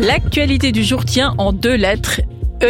L'actualité du jour tient en 2 lettres.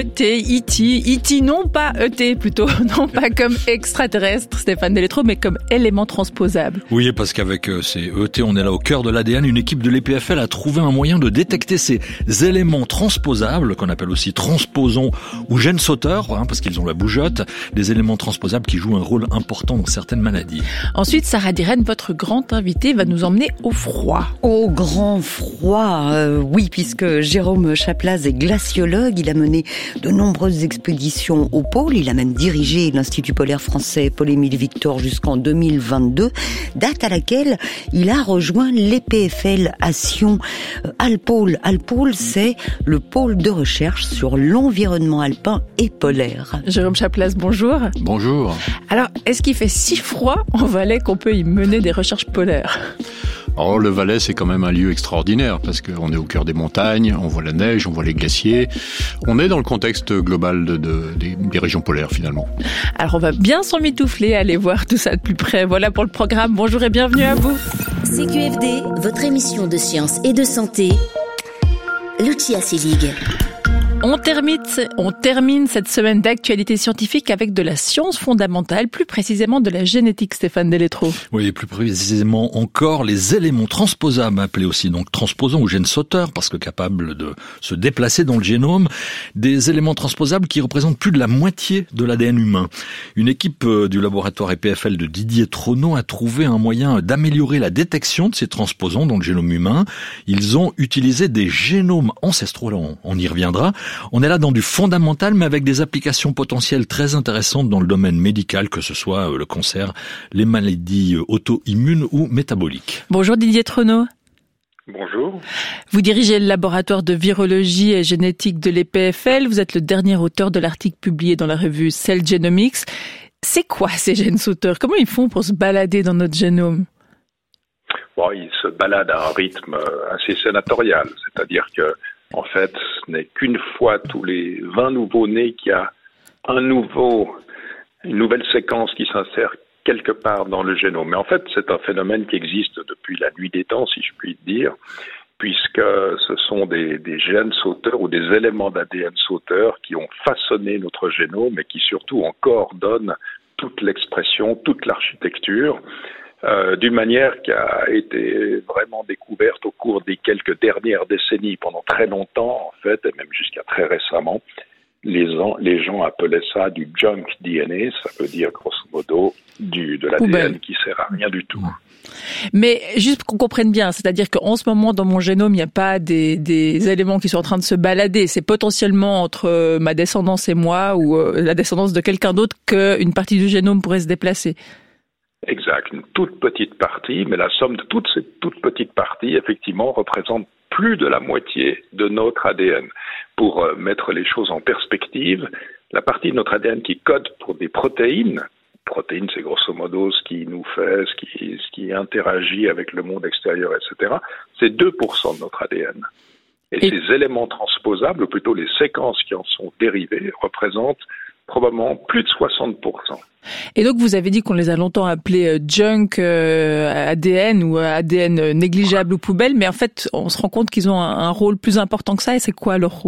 E.T., non pas E.T. plutôt, non pas comme extraterrestre, Stéphane Deletreau, mais comme élément transposable. Oui, parce qu'avec ces E.T., on est là au cœur de l'ADN. Une équipe de l'EPFL a trouvé un moyen de détecter ces éléments transposables, qu'on appelle aussi transposons ou gènes sauteurs, parce qu'ils ont la bougeotte, des éléments transposables qui jouent un rôle important dans certaines maladies. Ensuite, Sarah Diren, votre grande invitée, va nous emmener au froid. Au grand froid, oui, puisque Jérôme Chaplaz est glaciologue, il a mené de nombreuses expéditions au pôle. Il a même dirigé l'Institut polaire français Paul-Émile Victor jusqu'en 2022, date à laquelle il a rejoint l'EPFL à Sion. Alpôle, c'est le pôle de recherche sur l'environnement alpin et polaire. Jérôme Chaplaz, bonjour. Bonjour. Alors, est-ce qu'il fait si froid en Valais qu'on peut y mener des recherches polaires ? Alors, le Valais, c'est quand même un lieu extraordinaire parce qu'on est au cœur des montagnes, on voit la neige, on voit les glaciers. On est dans le contexte global des régions polaires, finalement. Alors, on va bien s'emmitoufler, aller voir tout ça de plus près. Voilà pour le programme. Bonjour et bienvenue à vous. CQFD, votre émission de sciences et de santé. Lucia Selig. On termine cette semaine d'actualité scientifique avec de la science fondamentale, plus précisément de la génétique, Stéphane Deletreau. Oui, plus précisément encore les éléments transposables, appelés aussi donc transposons ou gènes sauteurs, parce que capables de se déplacer dans le génome, des éléments transposables qui représentent plus de la moitié de l'ADN humain. Une équipe du laboratoire EPFL de Didier Tronon a trouvé un moyen d'améliorer la détection de ces transposons dans le génome humain. Ils ont utilisé des génomes ancestraux, là on y reviendra. On est là dans du fondamental, mais avec des applications potentielles très intéressantes dans le domaine médical, que ce soit le cancer, les maladies auto-immunes ou métaboliques. Bonjour Didier Tronon. Bonjour. Vous dirigez le laboratoire de virologie et génétique de l'EPFL. Vous êtes le dernier auteur de l'article publié dans la revue Cell Genomics. C'est quoi ces gènes sauteurs ? Comment ils font pour se balader dans notre génome ? Bon, ils se baladent à un rythme assez sénatorial, c'est-à-dire que en fait, ce n'est qu'une fois tous les 20 nouveaux-nés qu'il y a une nouvelle séquence qui s'insère quelque part dans le génome. Mais en fait, c'est un phénomène qui existe depuis la nuit des temps, si je puis dire, puisque ce sont des gènes sauteurs ou des éléments d'ADN sauteurs qui ont façonné notre génome et qui surtout en coordonnent toute l'expression, toute l'architecture. D'une manière qui a été vraiment découverte au cours des quelques dernières décennies. Pendant très longtemps, en fait, et même jusqu'à très récemment, les gens appelaient ça du junk DNA, ça veut dire grosso modo de l'ADN qui sert à rien du tout. Mais juste qu'on comprenne bien, c'est-à-dire qu'en ce moment, dans mon génome, il n'y a pas des éléments qui sont en train de se balader. C'est potentiellement entre ma descendance et moi ou la descendance de quelqu'un d'autre qu'une partie du génome pourrait se déplacer. Exact, une toute petite partie, mais la somme de toutes ces toutes petites parties, effectivement, représente plus de la moitié de notre ADN. Pour mettre les choses en perspective, la partie de notre ADN qui code pour des protéines, c'est grosso modo ce qui nous fait, ce qui interagit avec le monde extérieur, etc., c'est 2% de notre ADN. Et ces éléments transposables, ou plutôt les séquences qui en sont dérivées, représentent probablement plus de 60%. Et donc vous avez dit qu'on les a longtemps appelés junk ADN ou ADN négligeable ou poubelle, mais en fait on se rend compte qu'ils ont un rôle plus important que ça, et c'est quoi leur rôle ?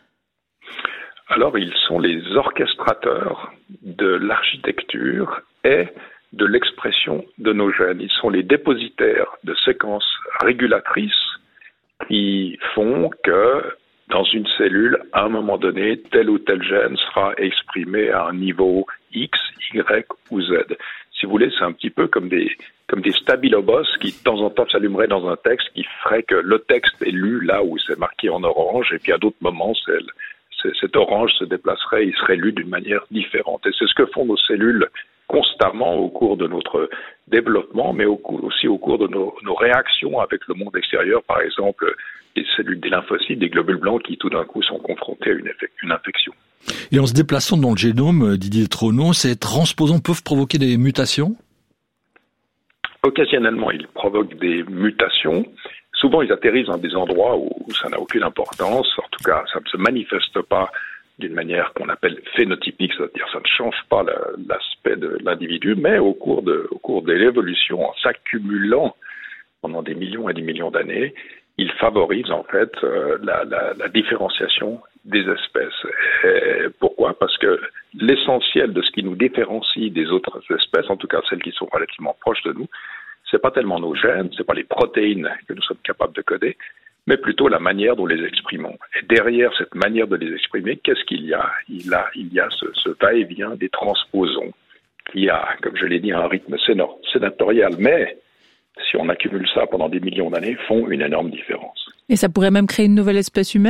Alors ils sont les orchestrateurs de l'architecture et de l'expression de nos gènes. Ils sont les dépositaires de séquences régulatrices qui font que dans une cellule, à un moment donné, tel ou tel gène sera exprimé à un niveau X, Y ou Z. Si vous voulez, c'est un petit peu comme des stabilobos qui, de temps en temps, s'allumeraient dans un texte qui ferait que le texte est lu là où c'est marqué en orange, et puis à d'autres moments, cet orange se déplacerait, il serait lu d'une manière différente. Et c'est ce que font nos cellules constamment au cours de notre développement, mais aussi au cours de nos réactions avec le monde extérieur, par exemple des cellules, des lymphocytes, des globules blancs qui tout d'un coup sont confrontés à une infection. Et en se déplaçant dans le génome, Didier Tronon, ces transposons peuvent provoquer des mutations ? Occasionnellement, ils provoquent des mutations. Souvent, ils atterrissent dans des endroits où ça n'a aucune importance. En tout cas, ça ne se manifeste pas d'une manière qu'on appelle phénotypique, c'est-à-dire ça ne change pas l'aspect de l'individu, mais au cours de l'évolution, en s'accumulant pendant des millions et des millions d'années, il favorise en fait la différenciation des espèces. Et pourquoi ? Parce que l'essentiel de ce qui nous différencie des autres espèces, en tout cas celles qui sont relativement proches de nous, c'est pas tellement nos gènes, c'est pas les protéines que nous sommes capables de coder, mais plutôt la manière dont les exprimons. Et derrière cette manière de les exprimer, qu'est-ce qu'il y a ? Il y a ce va-et-vient des transposons qui a, comme je l'ai dit, un rythme sénatorial, mais si on accumule ça pendant des millions d'années, font une énorme différence. Et ça pourrait même créer une nouvelle espèce humaine ?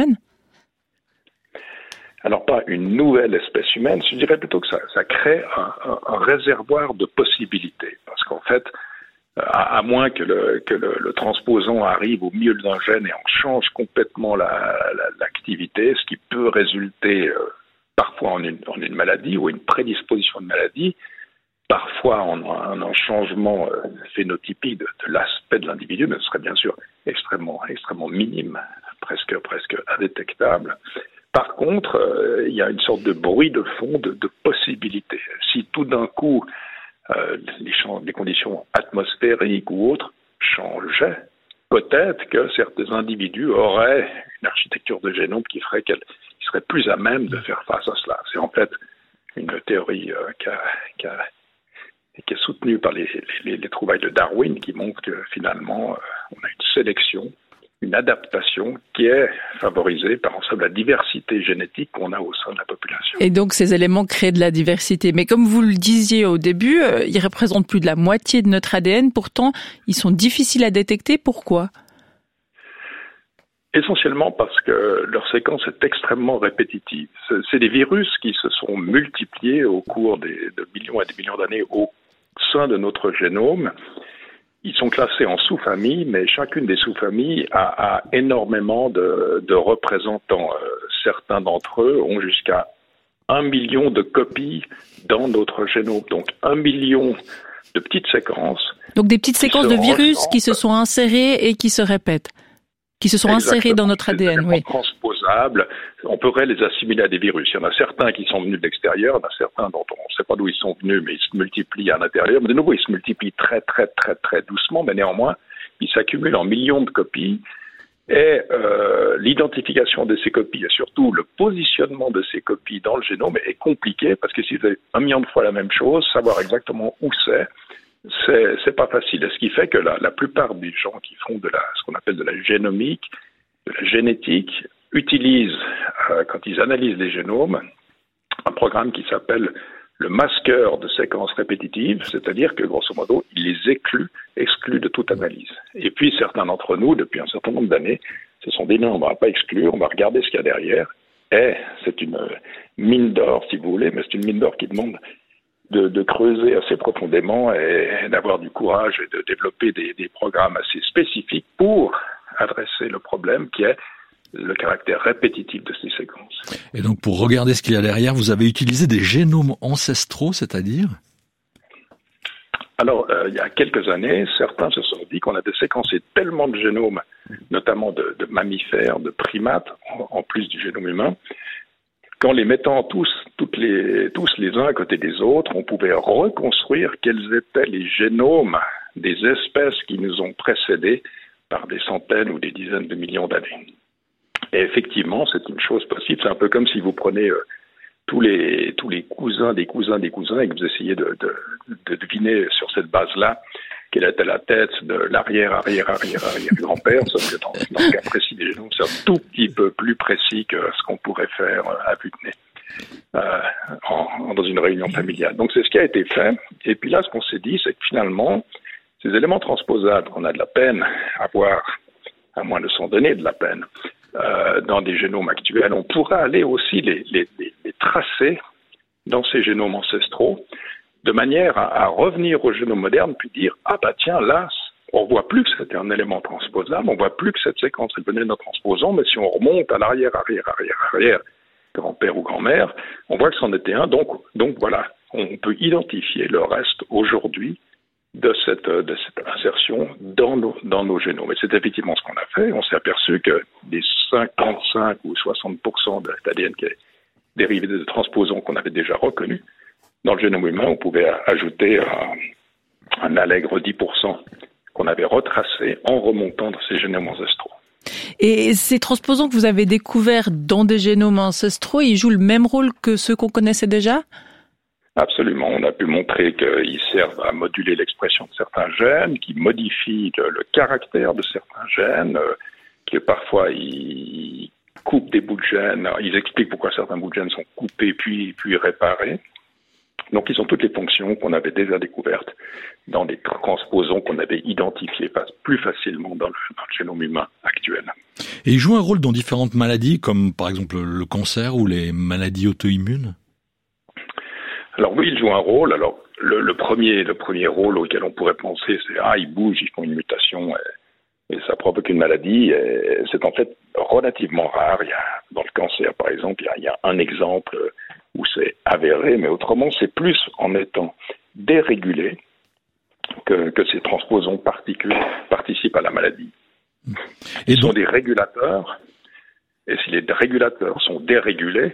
Alors pas une nouvelle espèce humaine, je dirais plutôt que ça crée un réservoir de possibilités. Parce qu'en fait, à moins que le transposon arrive au milieu d'un gène et on change complètement l'activité, ce qui peut résulter parfois en une maladie ou une prédisposition de maladie, parfois en un changement phénotypique de l'aspect de l'individu, mais ce serait bien sûr extrêmement minime, presque indétectable. Par contre, il y a une sorte de bruit de fond de possibilités. Si tout d'un coup les conditions atmosphériques ou autres changeaient, peut-être que certains individus auraient une architecture de génome qui ferait qu'ils seraient plus à même de faire face à cela. C'est en fait une théorie qui est soutenue par les trouvailles de Darwin qui montre que finalement on a une sélection, une adaptation qui est favorisée par ensemble la diversité génétique qu'on a au sein de la population. Et donc ces éléments créent de la diversité. Mais comme vous le disiez au début, ils représentent plus de la moitié de notre ADN. Pourtant, ils sont difficiles à détecter. Pourquoi ? Essentiellement parce que leur séquence est extrêmement répétitive. C'est des virus qui se sont multipliés au cours de millions et des millions d'années au sein de notre génome. Ils sont classés en sous-familles, mais chacune des sous-familles a énormément de représentants. Certains d'entre eux ont jusqu'à 1 million de copies dans notre génome. Donc 1 million de petites séquences. Donc des petites séquences de virus qui se sont insérées et qui se répètent, qui se sont insérées dans notre ADN. Oui. Transposables. On pourrait les assimiler à des virus. Il y en a certains qui sont venus de l'extérieur, il y en a certains dont on ne sait pas d'où ils sont venus, mais ils se multiplient à l'intérieur. Mais de nouveau, ils se multiplient très, très, très, très doucement, mais néanmoins, ils s'accumulent en millions de copies. Et l'identification de ces copies, et surtout le positionnement de ces copies dans le génome est compliqué, parce que si vous avez 1 million de fois la même chose, savoir exactement où c'est pas facile. Ce qui fait que la plupart des gens qui font ce qu'on appelle de la génomique, de la génétique, utilisent, quand ils analysent les génomes, un programme qui s'appelle le masqueur de séquences répétitives, c'est-à-dire que, grosso modo, il les exclut de toute analyse. Et puis, certains d'entre nous, depuis un certain nombre d'années, se sont dit non, on ne va pas exclure, on va regarder ce qu'il y a derrière. Et c'est une mine d'or, si vous voulez, mais c'est une mine d'or qui demande de creuser assez profondément et d'avoir du courage et de développer des programmes assez spécifiques pour adresser le problème qui est le caractère répétitif de ces séquences. Et donc, pour regarder ce qu'il y a derrière, vous avez utilisé des génomes ancestraux, c'est-à-dire ? Alors, il y a quelques années, certains se sont dit qu'on avait séquencé tellement de génomes, notamment de mammifères, de primates, en plus du génome humain, qu'en les mettant tous les uns à côté des autres, on pouvait reconstruire quels étaient les génomes des espèces qui nous ont précédés par des centaines ou des dizaines de millions d'années. Et effectivement, c'est une chose possible. C'est un peu comme si vous prenez tous les cousins des cousins des cousins et que vous essayez de deviner sur cette base-là quelle était la tête de l'arrière-arrière-arrière-arrière-grand-père, sauf que dans le cas précis des génomes, c'est un tout petit peu plus précis que ce qu'on pourrait faire à vue de nez dans une réunion familiale. Donc c'est ce qui a été fait. Et puis là, ce qu'on s'est dit, c'est que finalement, ces éléments transposables qu'on a de la peine à voir, à moins de s'en donner de la peine, dans des génomes actuels, on pourra aller aussi les tracer dans ces génomes ancestraux, de manière à revenir au génome moderne, puis dire « Ah bah tiens, là, on voit plus que c'était un élément transposable, on voit plus que cette séquence, elle venait d'un transposant, mais si on remonte à l'arrière, grand-père ou grand-mère, on voit que c'en était un, donc voilà, on peut identifier le reste aujourd'hui de cette insertion dans nos génomes. Et c'est effectivement ce qu'on a fait. On s'est aperçu que des 55 ou 60% de l'ADN qui est dérivé de transposons qu'on avait déjà reconnus, dans le génome humain, on pouvait ajouter un allègre 10% qu'on avait retracé en remontant dans ces génomes ancestraux. Et ces transposons que vous avez découverts dans des génomes ancestraux, ils jouent le même rôle que ceux qu'on connaissait déjà ? Absolument. On a pu montrer qu'ils servent à moduler l'expression de certains gènes, qui modifient le caractère de certains gènes, que parfois ils coupent des bouts de gènes. Ils expliquent pourquoi certains bouts de gènes sont coupés puis réparés. Donc ils ont toutes les fonctions qu'on avait déjà découvertes dans les transposons qu'on avait identifiés plus facilement dans le génome humain actuel. Et ils jouent un rôle dans différentes maladies, comme par exemple le cancer ou les maladies auto-immunes ? Alors oui, ils jouent un rôle. Alors le premier rôle auquel on pourrait penser, c'est ils bougent, ils font une mutation et ça provoque une maladie. Et c'est en fait relativement rare. Il y a, dans le cancer, par exemple, il y a un exemple où c'est avéré, mais autrement, c'est plus en étant dérégulé que ces transposons participent à la maladie. Ils sont des régulateurs, et si les régulateurs sont dérégulés,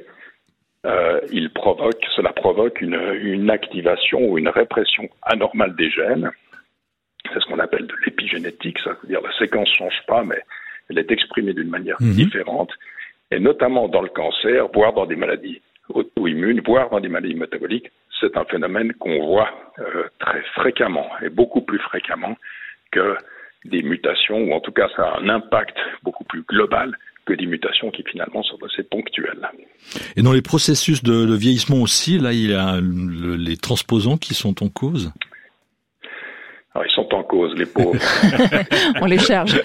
cela provoque une activation ou une répression anormale des gènes. C'est ce qu'on appelle de l'épigénétique, ça veut dire la séquence ne change pas, mais elle est exprimée d'une manière différente, et notamment dans le cancer, voire dans des maladies auto-immunes, voire dans des maladies métaboliques. C'est un phénomène qu'on voit très fréquemment, et beaucoup plus fréquemment que des mutations, ou en tout cas ça a un impact beaucoup plus global que des mutations qui finalement sont assez ponctuelles. Et dans les processus de vieillissement aussi, là il y a les transposons qui sont en cause ? Alors ils sont en cause, les pauvres. On les charge.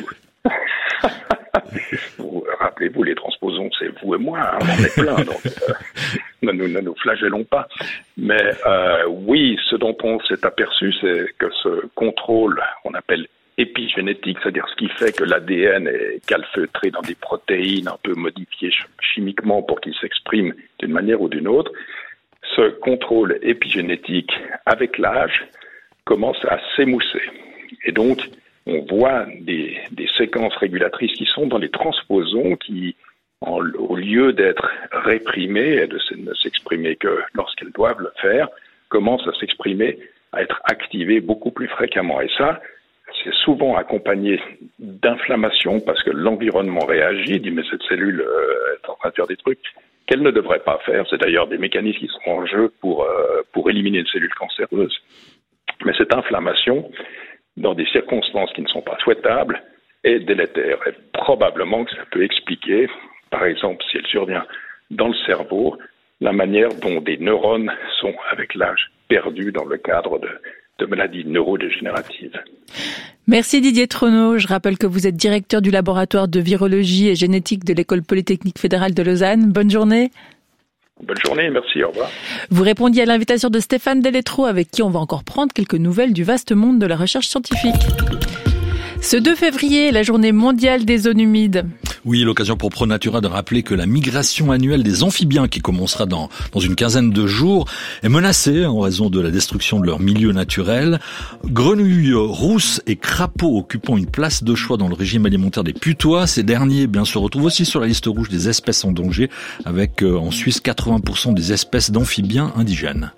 Rappelez-vous, les transposons, c'est vous et moi, on en est plein, donc ne nous flagellons pas. Mais oui, ce dont on s'est aperçu, c'est que ce contrôle, on appelle épigénétique, c'est-à-dire ce qui fait que l'ADN est calfeutré dans des protéines un peu modifiées chimiquement pour qu'il s'exprime d'une manière ou d'une autre, ce contrôle épigénétique, avec l'âge, commence à s'émousser. Et donc, on voit des séquences régulatrices qui sont dans les transposons qui, au lieu d'être réprimées et de ne s'exprimer que lorsqu'elles doivent le faire, commencent à s'exprimer, à être activées beaucoup plus fréquemment. Et ça, c'est souvent accompagné d'inflammation parce que l'environnement réagit, dit mais cette cellule est en train de faire des trucs qu'elle ne devrait pas faire. C'est d'ailleurs des mécanismes qui sont en jeu pour éliminer une cellule cancéreuse. Mais cette inflammation, dans des circonstances qui ne sont pas souhaitables, est délétère. Et probablement que ça peut expliquer, par exemple, si elle survient dans le cerveau, la manière dont des neurones sont, avec l'âge, perdus dans le cadre de maladies neurodégénératives. Merci Didier Tronneau. Je rappelle que vous êtes directeur du laboratoire de virologie et génétique de l'École polytechnique fédérale de Lausanne. Bonne journée. Bonne journée, merci, au revoir. Vous répondiez à l'invitation de Stéphane Deletro, avec qui on va encore prendre quelques nouvelles du vaste monde de la recherche scientifique. Ce 2 février, la journée mondiale des zones humides. Oui, l'occasion pour ProNatura de rappeler que la migration annuelle des amphibiens, qui commencera dans une quinzaine de jours, est menacée en raison de la destruction de leur milieu naturel. Grenouilles rousses et crapauds occupant une place de choix dans le régime alimentaire des putois. Ces derniers, se retrouvent aussi sur la liste rouge des espèces en danger, avec en Suisse 80% des espèces d'amphibiens indigènes.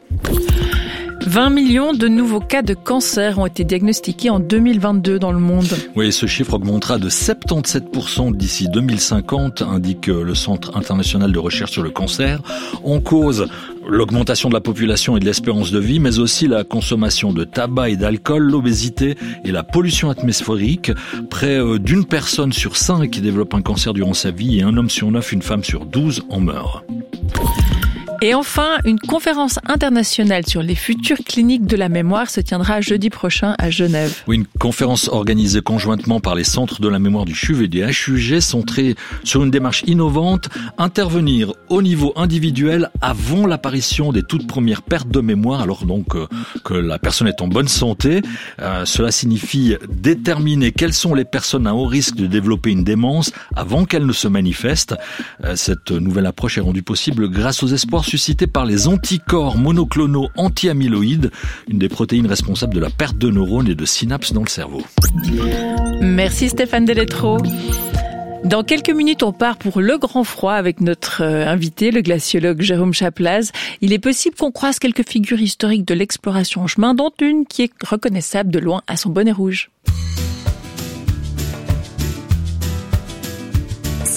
20 millions de nouveaux cas de cancer ont été diagnostiqués en 2022 dans le monde. Oui, ce chiffre augmentera de 77% d'ici 2050, indique le Centre international de recherche sur le cancer. En cause, l'augmentation de la population et de l'espérance de vie, mais aussi la consommation de tabac et d'alcool, l'obésité et la pollution atmosphérique. Près d'une personne sur 5 qui développe un cancer durant sa vie et un homme sur 9, une femme sur 12 en meurt. Et enfin, une conférence internationale sur les futures cliniques de la mémoire se tiendra jeudi prochain à Genève. Oui, une conférence organisée conjointement par les centres de la mémoire du CHUV et du HUG, centrée sur une démarche innovante, intervenir au niveau individuel avant l'apparition des toutes premières pertes de mémoire, alors donc que la personne est en bonne santé. Cela signifie déterminer quelles sont les personnes à haut risque de développer une démence avant qu'elle ne se manifeste. Cette nouvelle approche est rendue possible grâce aux espoirs suscités par les anticorps monoclonaux anti-amyloïdes, une des protéines responsables de la perte de neurones et de synapses dans le cerveau. Merci Stéphane Deletro. Dans quelques minutes, on part pour le grand froid avec notre invité, le glaciologue Jérôme Chaplaz. Il est possible qu'on croise quelques figures historiques de l'exploration en chemin, dont une qui est reconnaissable de loin à son bonnet rouge.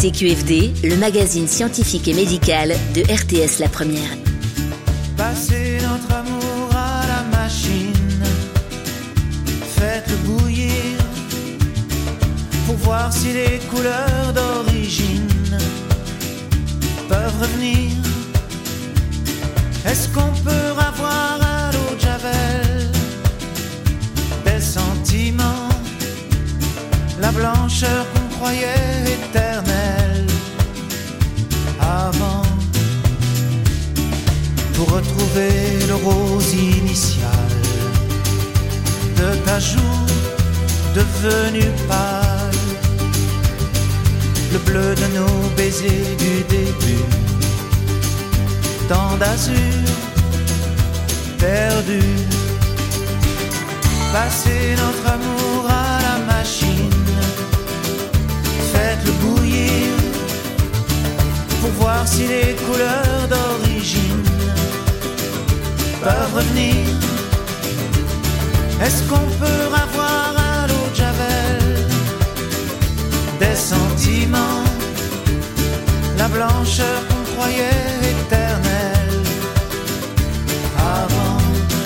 écoutez QFD, le magazine scientifique et médical de RTS La Première. Passez notre amour à la machine, faites-le bouillir pour voir si les couleurs d'origine peuvent revenir. Est-ce qu'on peut avoir à l'eau de Javel des sentiments, la blancheur qu'on croyait éternelle avant, pour retrouver le rose initial de ta joue devenu pâle, le bleu de nos baisers du début, tant d'azur perdu. Passez notre amour à la machine, faites-le bouillir pour voir si les couleurs d'origine peuvent revenir. Est-ce qu'on peut avoir à l'eau de Javel des sentiments, la blancheur qu'on croyait éternelle avant?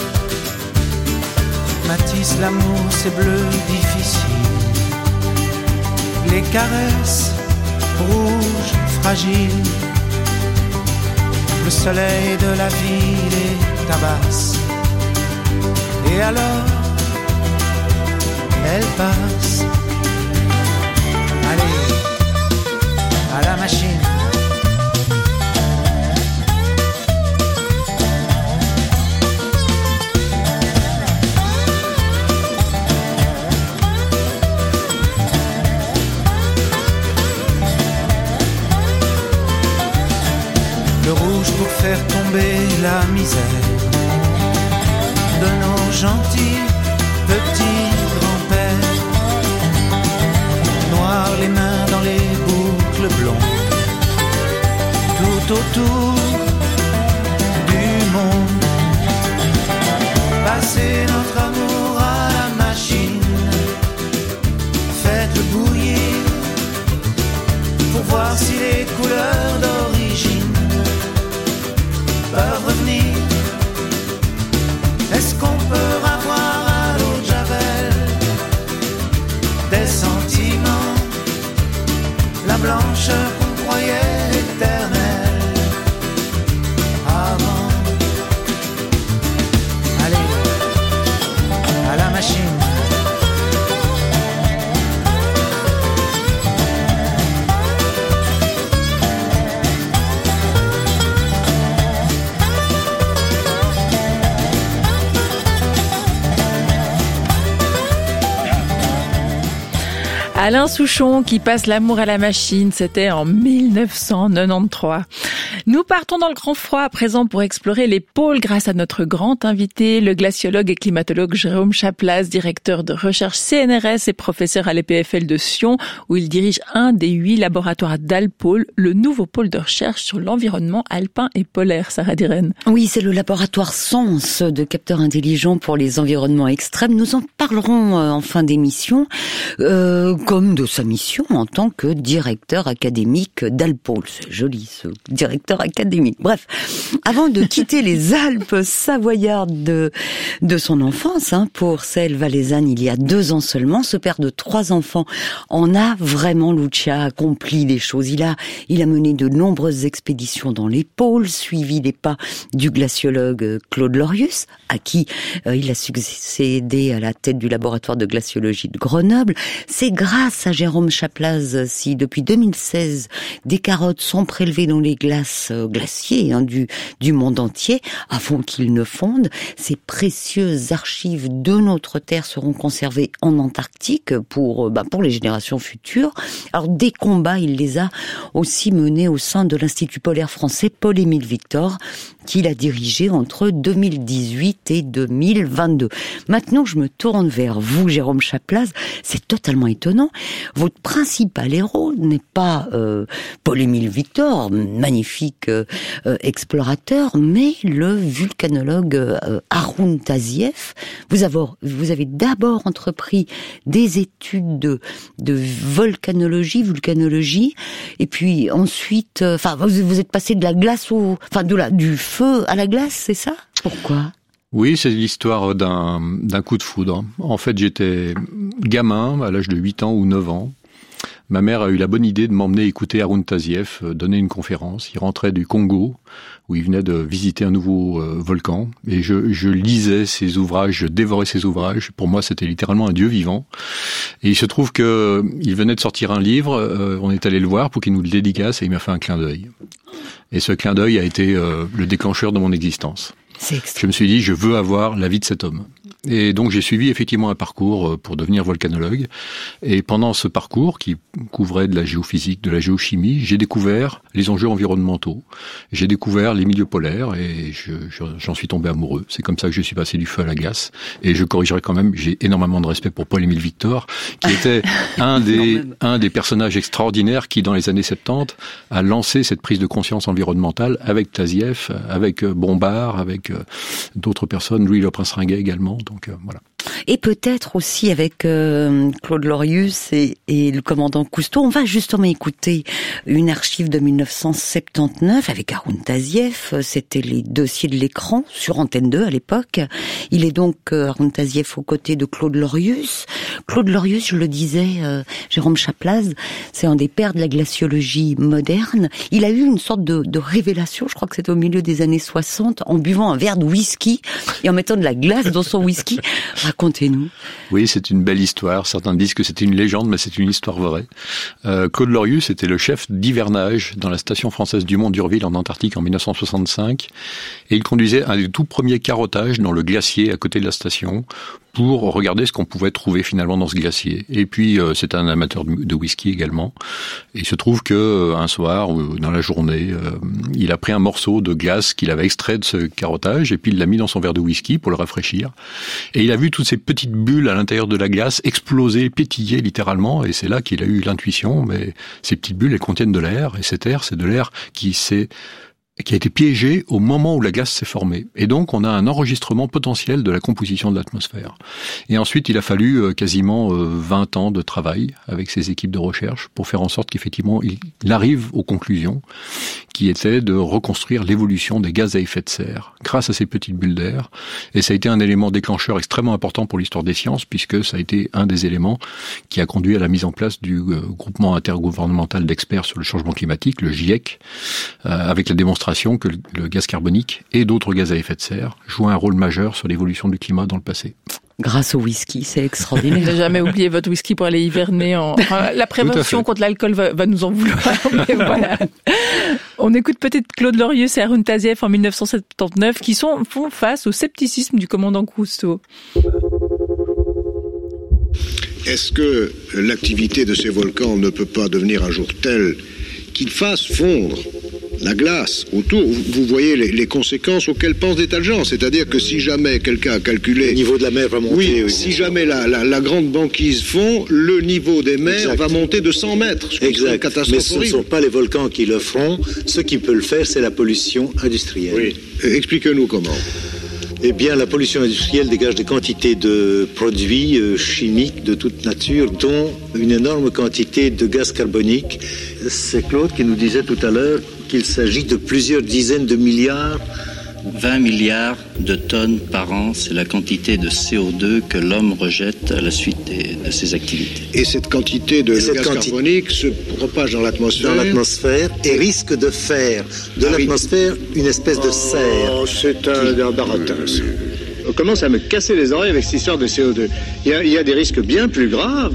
Matisse, l'amour c'est bleu difficile, les caresses rouges fragiles, le soleil de la ville les tabasse, et alors elle passe. Allez, à la machine. Le rouge pour faire tomber la misère de nos gentils petits grands-pères, noir les mains dans les boucles blondes, tout autour du monde. Passez notre amour à la machine, faites-le bouillir pour voir si les couleurs d'origine peuvent revenir. Est-ce qu'on peut avoir à l'eau de Javel des sentiments, la blancheur qu'on croyait éternelle avant? Allez, à la machine. Alain Souchon qui passe l'amour à la machine, c'était en 1993. Nous partons dans le grand froid à présent pour explorer les pôles grâce à notre grand invité, le glaciologue et climatologue Jérôme Chaplaz, directeur de recherche CNRS et professeur à l'EPFL de Sion, où il dirige un des 8 laboratoires d'Alpôle, le nouveau pôle de recherche sur l'environnement alpin et polaire. Sarah Diren. Oui, c'est le laboratoire SENS de capteurs intelligents pour les environnements extrêmes. Nous en parlerons en fin d'émission, comme de sa mission en tant que directeur académique d'Alpôle. C'est joli, ce directeur académique. Bref, avant de quitter les Alpes savoyardes de son enfance, pour celle valaisanne il y a 2 ans seulement, ce père de 3 enfants en a vraiment, Lucia, accompli des choses. Il a mené de nombreuses expéditions dans les pôles, suivi les pas du glaciologue Claude Lorius, à qui il a succédé à la tête du laboratoire de glaciologie de Grenoble. C'est grâce à Jérôme Chaplaz si depuis 2016 des carottes sont prélevées dans les glaciers du monde entier avant qu'ils ne fondent. Ces précieuses archives de notre Terre seront conservées en Antarctique pour les générations futures. Alors des combats, il les a aussi menés au sein de l'Institut polaire français Paul-Émile Victor, qu'il a dirigé entre 2018 et 2022. Maintenant, je me tourne vers vous, Jérôme Chaplaz. C'est totalement étonnant. finalement, votre principal héros n'est pas Paul-Émile Victor, magnifique explorateur, mais le vulcanologue Haroun Tazieff. Vous avez d'abord entrepris des études de vulcanologie, et puis ensuite, vous êtes passé de la glace du feu à la glace, c'est ça? Pourquoi? Oui, c'est l'histoire d'un coup de foudre. En fait, j'étais gamin, à l'âge de 8 ans ou 9 ans. Ma mère a eu la bonne idée de m'emmener écouter Haroun Tazieff donner une conférence. Il rentrait du Congo, où il venait de visiter un nouveau volcan. Et je lisais ses ouvrages, je dévorais ses ouvrages. Pour moi, c'était littéralement un dieu vivant. Et il se trouve que il venait de sortir un livre. On est allé le voir pour qu'il nous le dédicace et il m'a fait un clin d'œil. Et ce clin d'œil a été le déclencheur de mon existence. Je me suis dit, je veux avoir la vie de cet homme. Et donc j'ai suivi effectivement un parcours pour devenir volcanologue. Et pendant ce parcours, qui couvrait de la géophysique, de la géochimie, j'ai découvert les enjeux environnementaux. J'ai découvert les milieux polaires et j'en suis tombé amoureux. C'est comme ça que je suis passé du feu à la glace. Et je corrigerai quand même, j'ai énormément de respect pour Paul-Émile Victor, qui était un des personnages extraordinaires qui, dans les années 70, a lancé cette prise de conscience environnementale avec Tazieff, avec Bombard, avec d'autres personnes, Louis Le Prince-Ringuet également. Donc voilà. Et peut-être aussi avec Claude Lorius et le commandant Cousteau. On va justement écouter une archive de 1979 avec Haroun Tazieff. C'était les dossiers de l'écran sur Antenne 2 à l'époque. Il est donc Haroun Tazieff aux côtés de Claude Lorius. Claude Lorius, je le disais, Jérôme Chaplaz, c'est un des pères de la glaciologie moderne. Il a eu une sorte de révélation, je crois que c'était au milieu des années 60, en buvant un verre de whisky et en mettant de la glace dans son whisky. Racontez-nous. Oui, c'est une belle histoire. Certains disent que c'est une légende, mais c'est une histoire vraie. Claude Lorius était le chef d'hivernage dans la station française Dumont d'Urville en Antarctique en 1965. Et il conduisait un des tout premiers carottages dans le glacier à côté de la station pour regarder ce qu'on pouvait trouver finalement dans ce glacier. Et puis, c'est un amateur de whisky également. Et il se trouve que un soir, ou dans la journée, il a pris un morceau de glace qu'il avait extrait de ce carottage et puis il l'a mis dans son verre de whisky pour le rafraîchir. Et il a vu toutes ces petites bulles à l'intérieur de la glace exploser, pétiller littéralement. Et c'est là qu'il a eu l'intuition, mais ces petites bulles, elles contiennent de l'air. Et cet air, c'est de l'air qui a été piégé au moment où la glace s'est formée. Et donc, on a un enregistrement potentiel de la composition de l'atmosphère. Et ensuite, il a fallu quasiment 20 ans de travail avec ses équipes de recherche pour faire en sorte qu'effectivement, il arrive aux conclusions qui étaient de reconstruire l'évolution des gaz à effet de serre grâce à ces petites bulles d'air. Et ça a été un élément déclencheur extrêmement important pour l'histoire des sciences, puisque ça a été un des éléments qui a conduit à la mise en place du groupement intergouvernemental d'experts sur le changement climatique, le GIEC, avec la démonstration que le gaz carbonique et d'autres gaz à effet de serre jouent un rôle majeur sur l'évolution du climat dans le passé. Grâce au whisky, c'est extraordinaire. Ne jamais oublier votre whisky pour aller hiverner. La prévention contre l'alcool va nous en vouloir. Mais voilà. On écoute peut-être Claude Lorius et Haroun Tazieff en 1979 qui font face au scepticisme du commandant Cousteau. Est-ce que l'activité de ces volcans ne peut pas devenir un jour telle qu'il fasse fondre la glace autour? Vous voyez les conséquences auxquelles pensent des tas de gens. C'est-à-dire que si jamais quelqu'un a calculé... Le niveau de la mer va monter. Oui, si jamais la grande banquise fond, le niveau des mers va monter de 100 mètres. Exact. Mais ce ne sont pas les volcans qui le feront. Ce qui peut le faire, c'est la pollution industrielle. Oui. Expliquez-nous comment. Eh bien, la pollution industrielle dégage des quantités de produits chimiques de toute nature, dont une énorme quantité de gaz carbonique. C'est Claude qui nous disait tout à l'heure qu'il s'agit de plusieurs dizaines de milliards. 20 milliards de tonnes par an, c'est la quantité de CO2 que l'homme rejette à la suite de ses activités. Et cette quantité de gaz carbonique se propage dans l'atmosphère. Dans l'atmosphère et risque de faire de l'atmosphère une espèce de serre. Oh, c'est un baratin. On commence à me casser les oreilles avec cette histoire de CO2. Il y a des risques bien plus graves.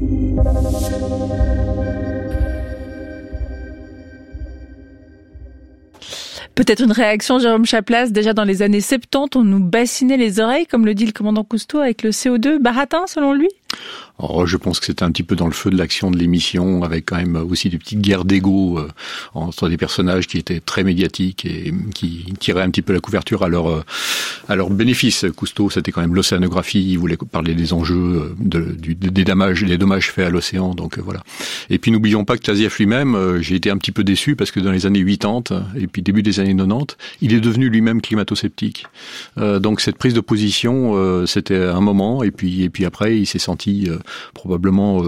Peut-être une réaction, Jérôme Chaplaz. Déjà dans les années 70, on nous bassinait les oreilles, comme le dit le commandant Cousteau, avec le CO2. Baratin, selon lui? Oh, je pense que c'était un petit peu dans le feu de l'action de l'émission, avec quand même aussi des petites guerres d'ego entre des personnages qui étaient très médiatiques et qui tiraient un petit peu la couverture à Alors, bénéfice, Cousteau, c'était quand même l'océanographie, il voulait parler des enjeux des dommages faits à l'océan, donc voilà. Et puis n'oublions pas que Tazieff lui-même, j'ai été un petit peu déçu parce que dans les années 80 et puis début des années 90, il est devenu lui-même climato-sceptique. Donc cette prise de position, c'était un moment, et puis après, il s'est senti probablement,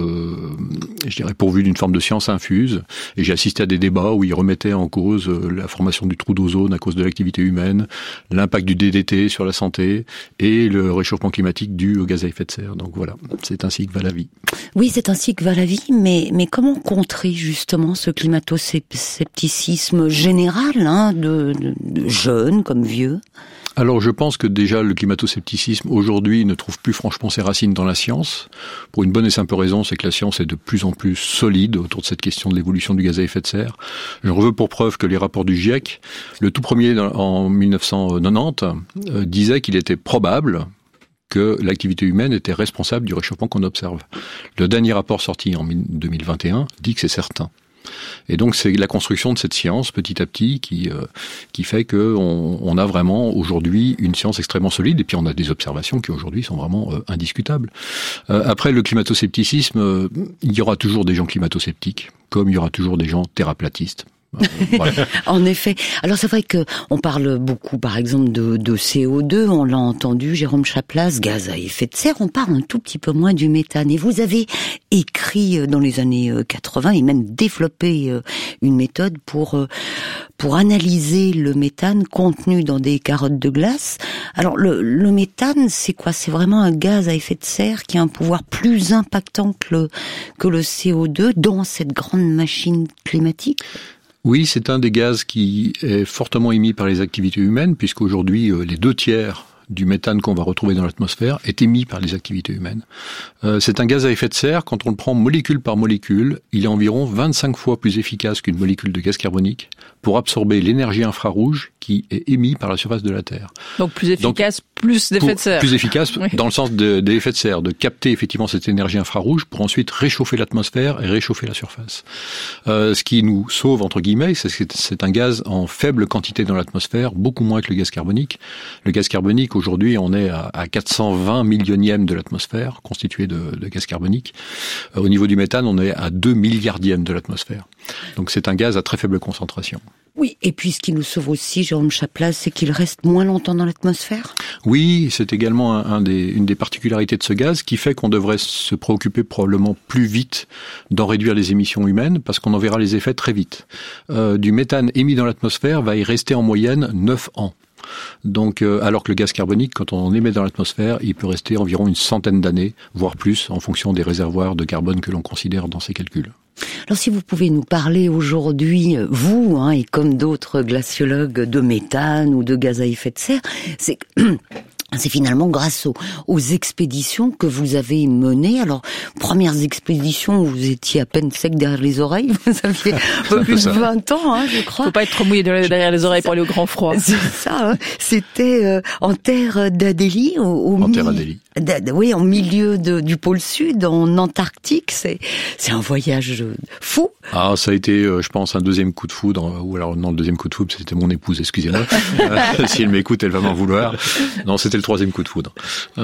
je dirais, pourvu d'une forme de science infuse. Et j'ai assisté à des débats où il remettait en cause la formation du trou d'ozone à cause de l'activité humaine, l'impact du DDT sur la santé et le réchauffement climatique dû aux gaz à effet de serre. Donc voilà, c'est ainsi que va la vie. Oui, c'est ainsi que va la vie, mais comment contrer justement ce climato-scepticisme général, de jeunes comme vieux? Alors je pense que déjà le climato-scepticisme aujourd'hui ne trouve plus franchement ses racines dans la science, pour une bonne et simple raison, c'est que la science est de plus en plus solide autour de cette question de l'évolution du gaz à effet de serre. Je veux pour preuve que les rapports du GIEC, le tout premier en 1990, disait qu'il était probable que l'activité humaine était responsable du réchauffement qu'on observe. Le dernier rapport sorti en 2021 dit que c'est certain. Et donc c'est la construction de cette science petit à petit qui fait que on a vraiment aujourd'hui une science extrêmement solide, et puis on a des observations qui aujourd'hui sont vraiment indiscutables. Après le climato-scepticisme, il y aura toujours des gens climato-sceptiques, comme il y aura toujours des gens terraplatistes. Voilà. En effet. Alors c'est vrai que on parle beaucoup, par exemple, de CO2. On l'a entendu, Jérôme Chaplas, gaz à effet de serre. On parle un tout petit peu moins du méthane. Et vous avez écrit dans les années 80 et même développé une méthode pour analyser le méthane contenu dans des carottes de glace. Alors le méthane, c'est quoi? C'est vraiment un gaz à effet de serre qui a un pouvoir plus impactant que le CO2 dans cette grande machine climatique? Oui, c'est un des gaz qui est fortement émis par les activités humaines, puisqu'aujourd'hui, les 2/3 du méthane qu'on va retrouver dans l'atmosphère est émis par les activités humaines. C'est un gaz à effet de serre, quand on le prend molécule par molécule, il est environ 25 fois plus efficace qu'une molécule de gaz carbonique pour absorber l'énergie infrarouge qui est émise par la surface de la Terre. Donc plus efficace, plus d'effet de serre. Plus efficace oui. Dans le sens des effets de serre, de capter effectivement cette énergie infrarouge pour ensuite réchauffer l'atmosphère et réchauffer la surface. Ce qui nous sauve, entre guillemets, c'est un gaz en faible quantité dans l'atmosphère, beaucoup moins que le gaz carbonique. Le gaz carbonique, aujourd'hui, on est à 420 millionièmes de l'atmosphère, constitué de gaz carbonique. Au niveau du méthane, on est à 2 milliardièmes de l'atmosphère. Donc c'est un gaz à très faible concentration. Oui, et puis ce qui nous sauve aussi, Jérôme Chaplas, c'est qu'il reste moins longtemps dans l'atmosphère. Oui, c'est également une des particularités de ce gaz qui fait qu'on devrait se préoccuper probablement plus vite d'en réduire les émissions humaines, parce qu'on en verra les effets très vite. Du méthane émis dans l'atmosphère va y rester en moyenne 9 ans. Donc, alors que le gaz carbonique, quand on en émet dans l'atmosphère, il peut rester environ une centaine d'années, voire plus, en fonction des réservoirs de carbone que l'on considère dans ces calculs. Alors si vous pouvez nous parler aujourd'hui, vous, et comme d'autres glaciologues, de méthane ou de gaz à effet de serre, c'est finalement grâce aux expéditions que vous avez menées. Alors, premières expéditions où vous étiez à peine sec derrière les oreilles, vous aviez un peu plus de 20 ans, je crois. Faut pas être trop mouillé derrière les oreilles pour aller au grand froid. C'est ça, C'était en terre d'Adélie. En terre d'Adélie. Oui, en milieu du pôle Sud, en Antarctique. C'est un voyage fou. Ah, ça a été, je pense, un deuxième coup de foudre. Ou alors, non, le deuxième coup de foudre, c'était mon épouse, excusez-moi. Si elle m'écoute, elle va m'en vouloir. Non, c'était le troisième coup de foudre.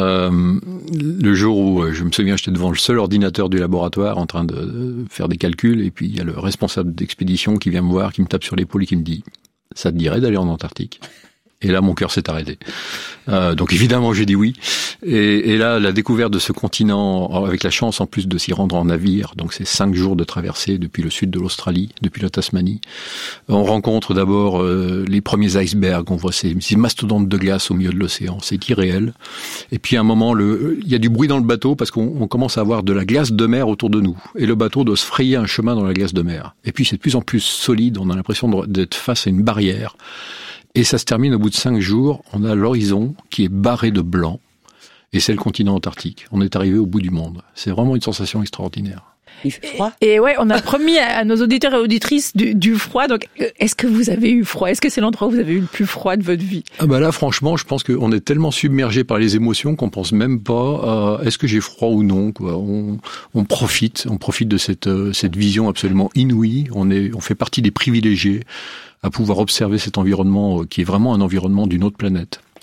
Le jour où, je me souviens, j'étais devant le seul ordinateur du laboratoire en train de faire des calculs, et puis il y a le responsable d'expédition qui vient me voir, qui me tape sur l'épaule et qui me dit « Ça te dirait d'aller en Antarctique ?» Et là, mon cœur s'est arrêté. Donc évidemment, j'ai dit oui. Et là, la découverte de ce continent, avec la chance en plus de s'y rendre en navire, donc c'est 5 jours de traversée depuis le sud de l'Australie, depuis la Tasmanie. On rencontre d'abord les premiers icebergs, on voit ces mastodontes de glace au milieu de l'océan, c'est irréel. Et puis à un moment, il y a du bruit dans le bateau parce qu'on commence à avoir de la glace de mer autour de nous. Et le bateau doit se frayer un chemin dans la glace de mer. Et puis c'est de plus en plus solide, on a l'impression d'être face à une barrière. Et ça se termine au bout de 5 jours, on a l'horizon qui est barré de blanc, et c'est le continent antarctique. On est arrivé au bout du monde. C'est vraiment une sensation extraordinaire. Il fait froid. Et ouais, on a promis à nos auditeurs et auditrices du froid. Donc, est-ce que vous avez eu froid? Est-ce que c'est l'endroit où vous avez eu le plus froid de votre vie? Ah bah là, franchement, je pense qu'on est tellement submergé par les émotions qu'on pense même pas est-ce que j'ai froid ou non, quoi. On profite de cette vision absolument inouïe. On fait partie des privilégiés à pouvoir observer cet environnement qui est vraiment un environnement d'une autre planète.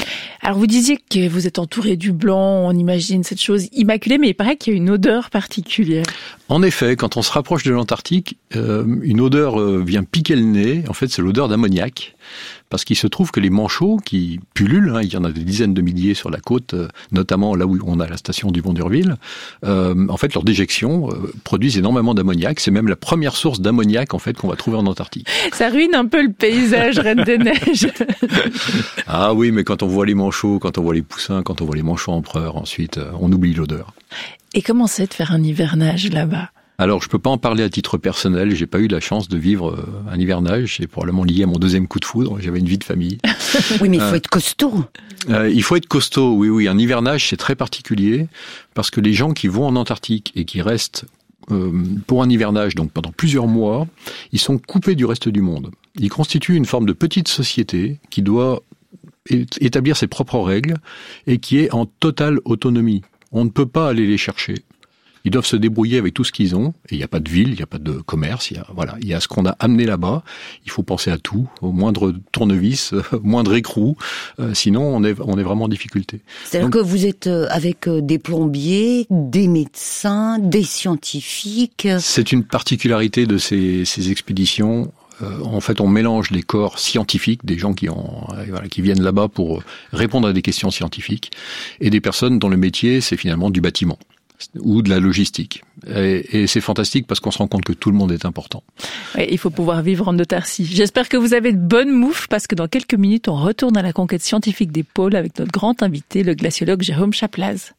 Alors vous disiez que vous êtes entouré du blanc, on imagine cette chose immaculée, mais il paraît qu'il y a une odeur particulière. En effet, quand on se rapproche de l'Antarctique, une odeur vient piquer le nez. En fait, c'est l'odeur d'ammoniac. Parce qu'il se trouve que les manchots qui pullulent, il y en a des dizaines de milliers sur la côte, notamment là où on a la station du Mont-d'Urville, en fait, leurs déjections produisent énormément d'ammoniac. C'est même la première source d'ammoniac, en fait, qu'on va trouver en Antarctique. Ça ruine un peu le paysage, Reine des Neiges. Ah oui, mais quand on voit les manchots, quand on voit les poussins, quand on voit les manchots empereurs, ensuite, on oublie l'odeur. Et comment c'est de faire un hivernage là-bas ? Alors, je peux pas en parler à titre personnel. J'ai pas eu la chance de vivre un hivernage. C'est probablement lié à mon deuxième coup de foudre. J'avais une vie de famille. Oui, mais il faut être costaud. Il faut être costaud, oui. Un hivernage, c'est très particulier parce que les gens qui vont en Antarctique et qui restent pour un hivernage, donc pendant plusieurs mois, ils sont coupés du reste du monde. Ils constituent une forme de petite société qui doit établir ses propres règles et qui est en totale autonomie. On ne peut pas aller les chercher. Ils doivent se débrouiller avec tout ce qu'ils ont. Et il n'y a pas de ville, il n'y a pas de commerce. Il y a ce qu'on a amené là-bas. Il faut penser à tout, au moindre tournevis, au moindre écrou. Sinon, on est vraiment en difficulté. C'est-à-dire que vous êtes avec des plombiers, des médecins, des scientifiques. C'est une particularité de ces expéditions. En fait, on mélange des corps scientifiques, des gens qui viennent là-bas pour répondre à des questions scientifiques, et des personnes dont le métier, c'est finalement du bâtiment ou de la logistique. Et c'est fantastique parce qu'on se rend compte que tout le monde est important. Ouais, il faut pouvoir vivre en autarcie. J'espère que vous avez de bonnes moufles parce que dans quelques minutes, on retourne à la conquête scientifique des pôles avec notre grand invité, le glaciologue Jérôme Chaplaz.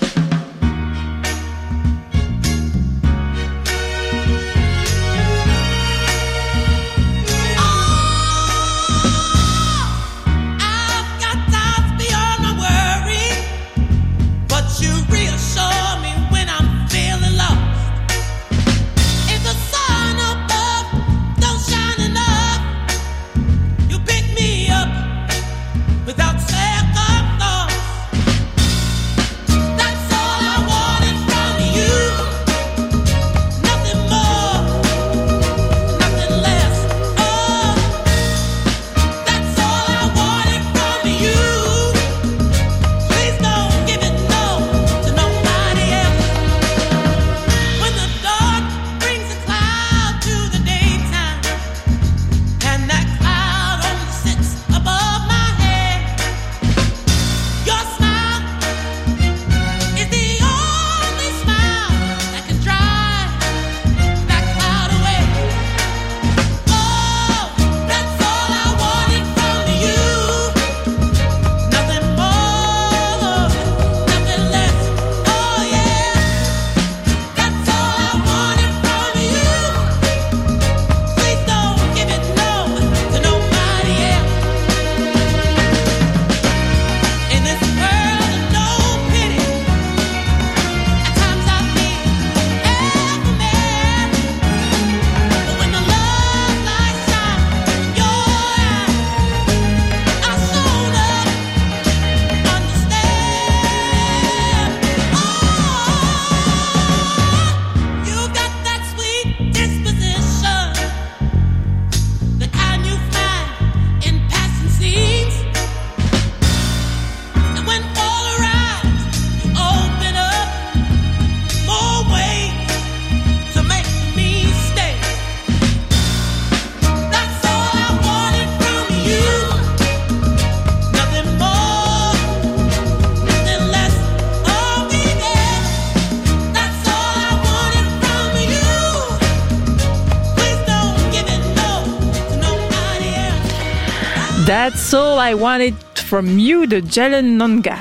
That's All I Wanted From You de Jalen Nonga.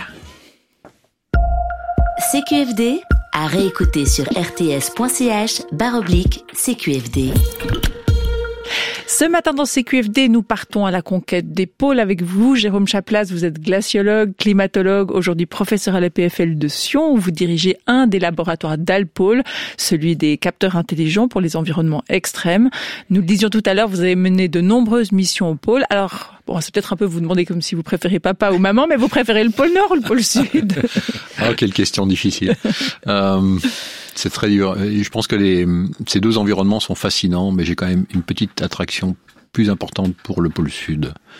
CQFD à réécouter sur rts.ch/CQFD. Ce matin dans CQFD, nous partons à la conquête des pôles avec vous. Jérôme Chaplaz, vous êtes glaciologue, climatologue, aujourd'hui professeur à l'EPFL de Sion, où vous dirigez un des laboratoires d'Alpôle, celui des capteurs intelligents pour les environnements extrêmes. Nous le disions tout à l'heure, vous avez mené de nombreuses missions au pôle. Alors, bon, c'est peut-être un peu vous demander comme si vous préférez papa ou maman, mais vous préférez le pôle Nord ou le pôle Sud? Ah, quelle question difficile. C'est très dur. Je pense que ces deux environnements sont fascinants, mais j'ai quand même une petite attraction plus importante pour le pôle Sud.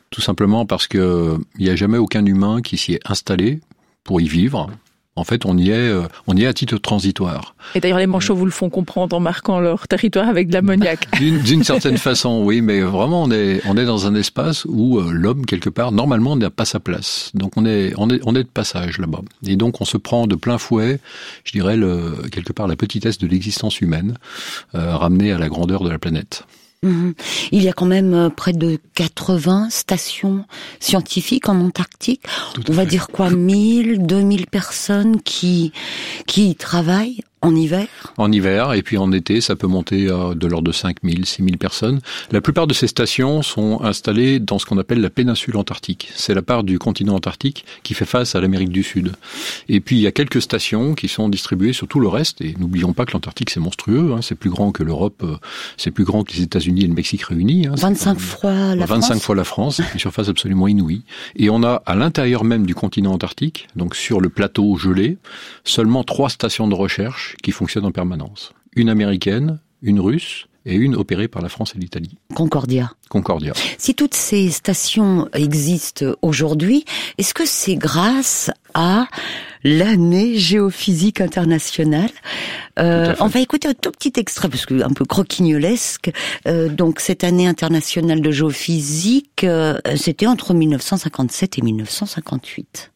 Tout simplement parce que il n'y a jamais aucun humain qui s'y est installé pour y vivre. En fait, on y est à titre transitoire. Et d'ailleurs, les Manchots vous le font comprendre en marquant leur territoire avec de l'ammoniac. D'une certaine façon, oui, mais vraiment, on est dans un espace où l'homme, quelque part, normalement, n'a pas sa place. Donc, on est de passage là-bas. Et donc, on se prend de plein fouet, je dirais, quelque part, la petitesse de l'existence humaine, ramenée à la grandeur de la planète. Il y a quand même près de 80 stations scientifiques en Antarctique. On va dire quoi, 1000, 2000 personnes qui y travaillent en hiver? En hiver, et puis en été, ça peut monter à de l'ordre de 5000, 6000 personnes. La plupart de ces stations sont installées dans ce qu'on appelle la péninsule antarctique. C'est la part du continent antarctique qui fait face à l'Amérique du Sud. Et puis, il y a quelques stations qui sont distribuées sur tout le reste. Et n'oublions pas que l'Antarctique, c'est monstrueux. C'est plus grand que l'Europe, c'est plus grand que les États-Unis et le Mexique réunis. 25 fois la France. 25 fois la France, une surface absolument inouïe. Et on a, à l'intérieur même du continent antarctique, donc sur le plateau gelé, seulement 3 stations de recherche qui fonctionnent en permanence. Une américaine, une russe et une opérée par la France et l'Italie. Concordia. Si toutes ces stations existent aujourd'hui, est-ce que c'est grâce à l'année géophysique internationale? On va écouter un tout petit extrait, parce que un peu croquignolesque. Donc cette année internationale de géophysique, c'était entre 1957 et 1958.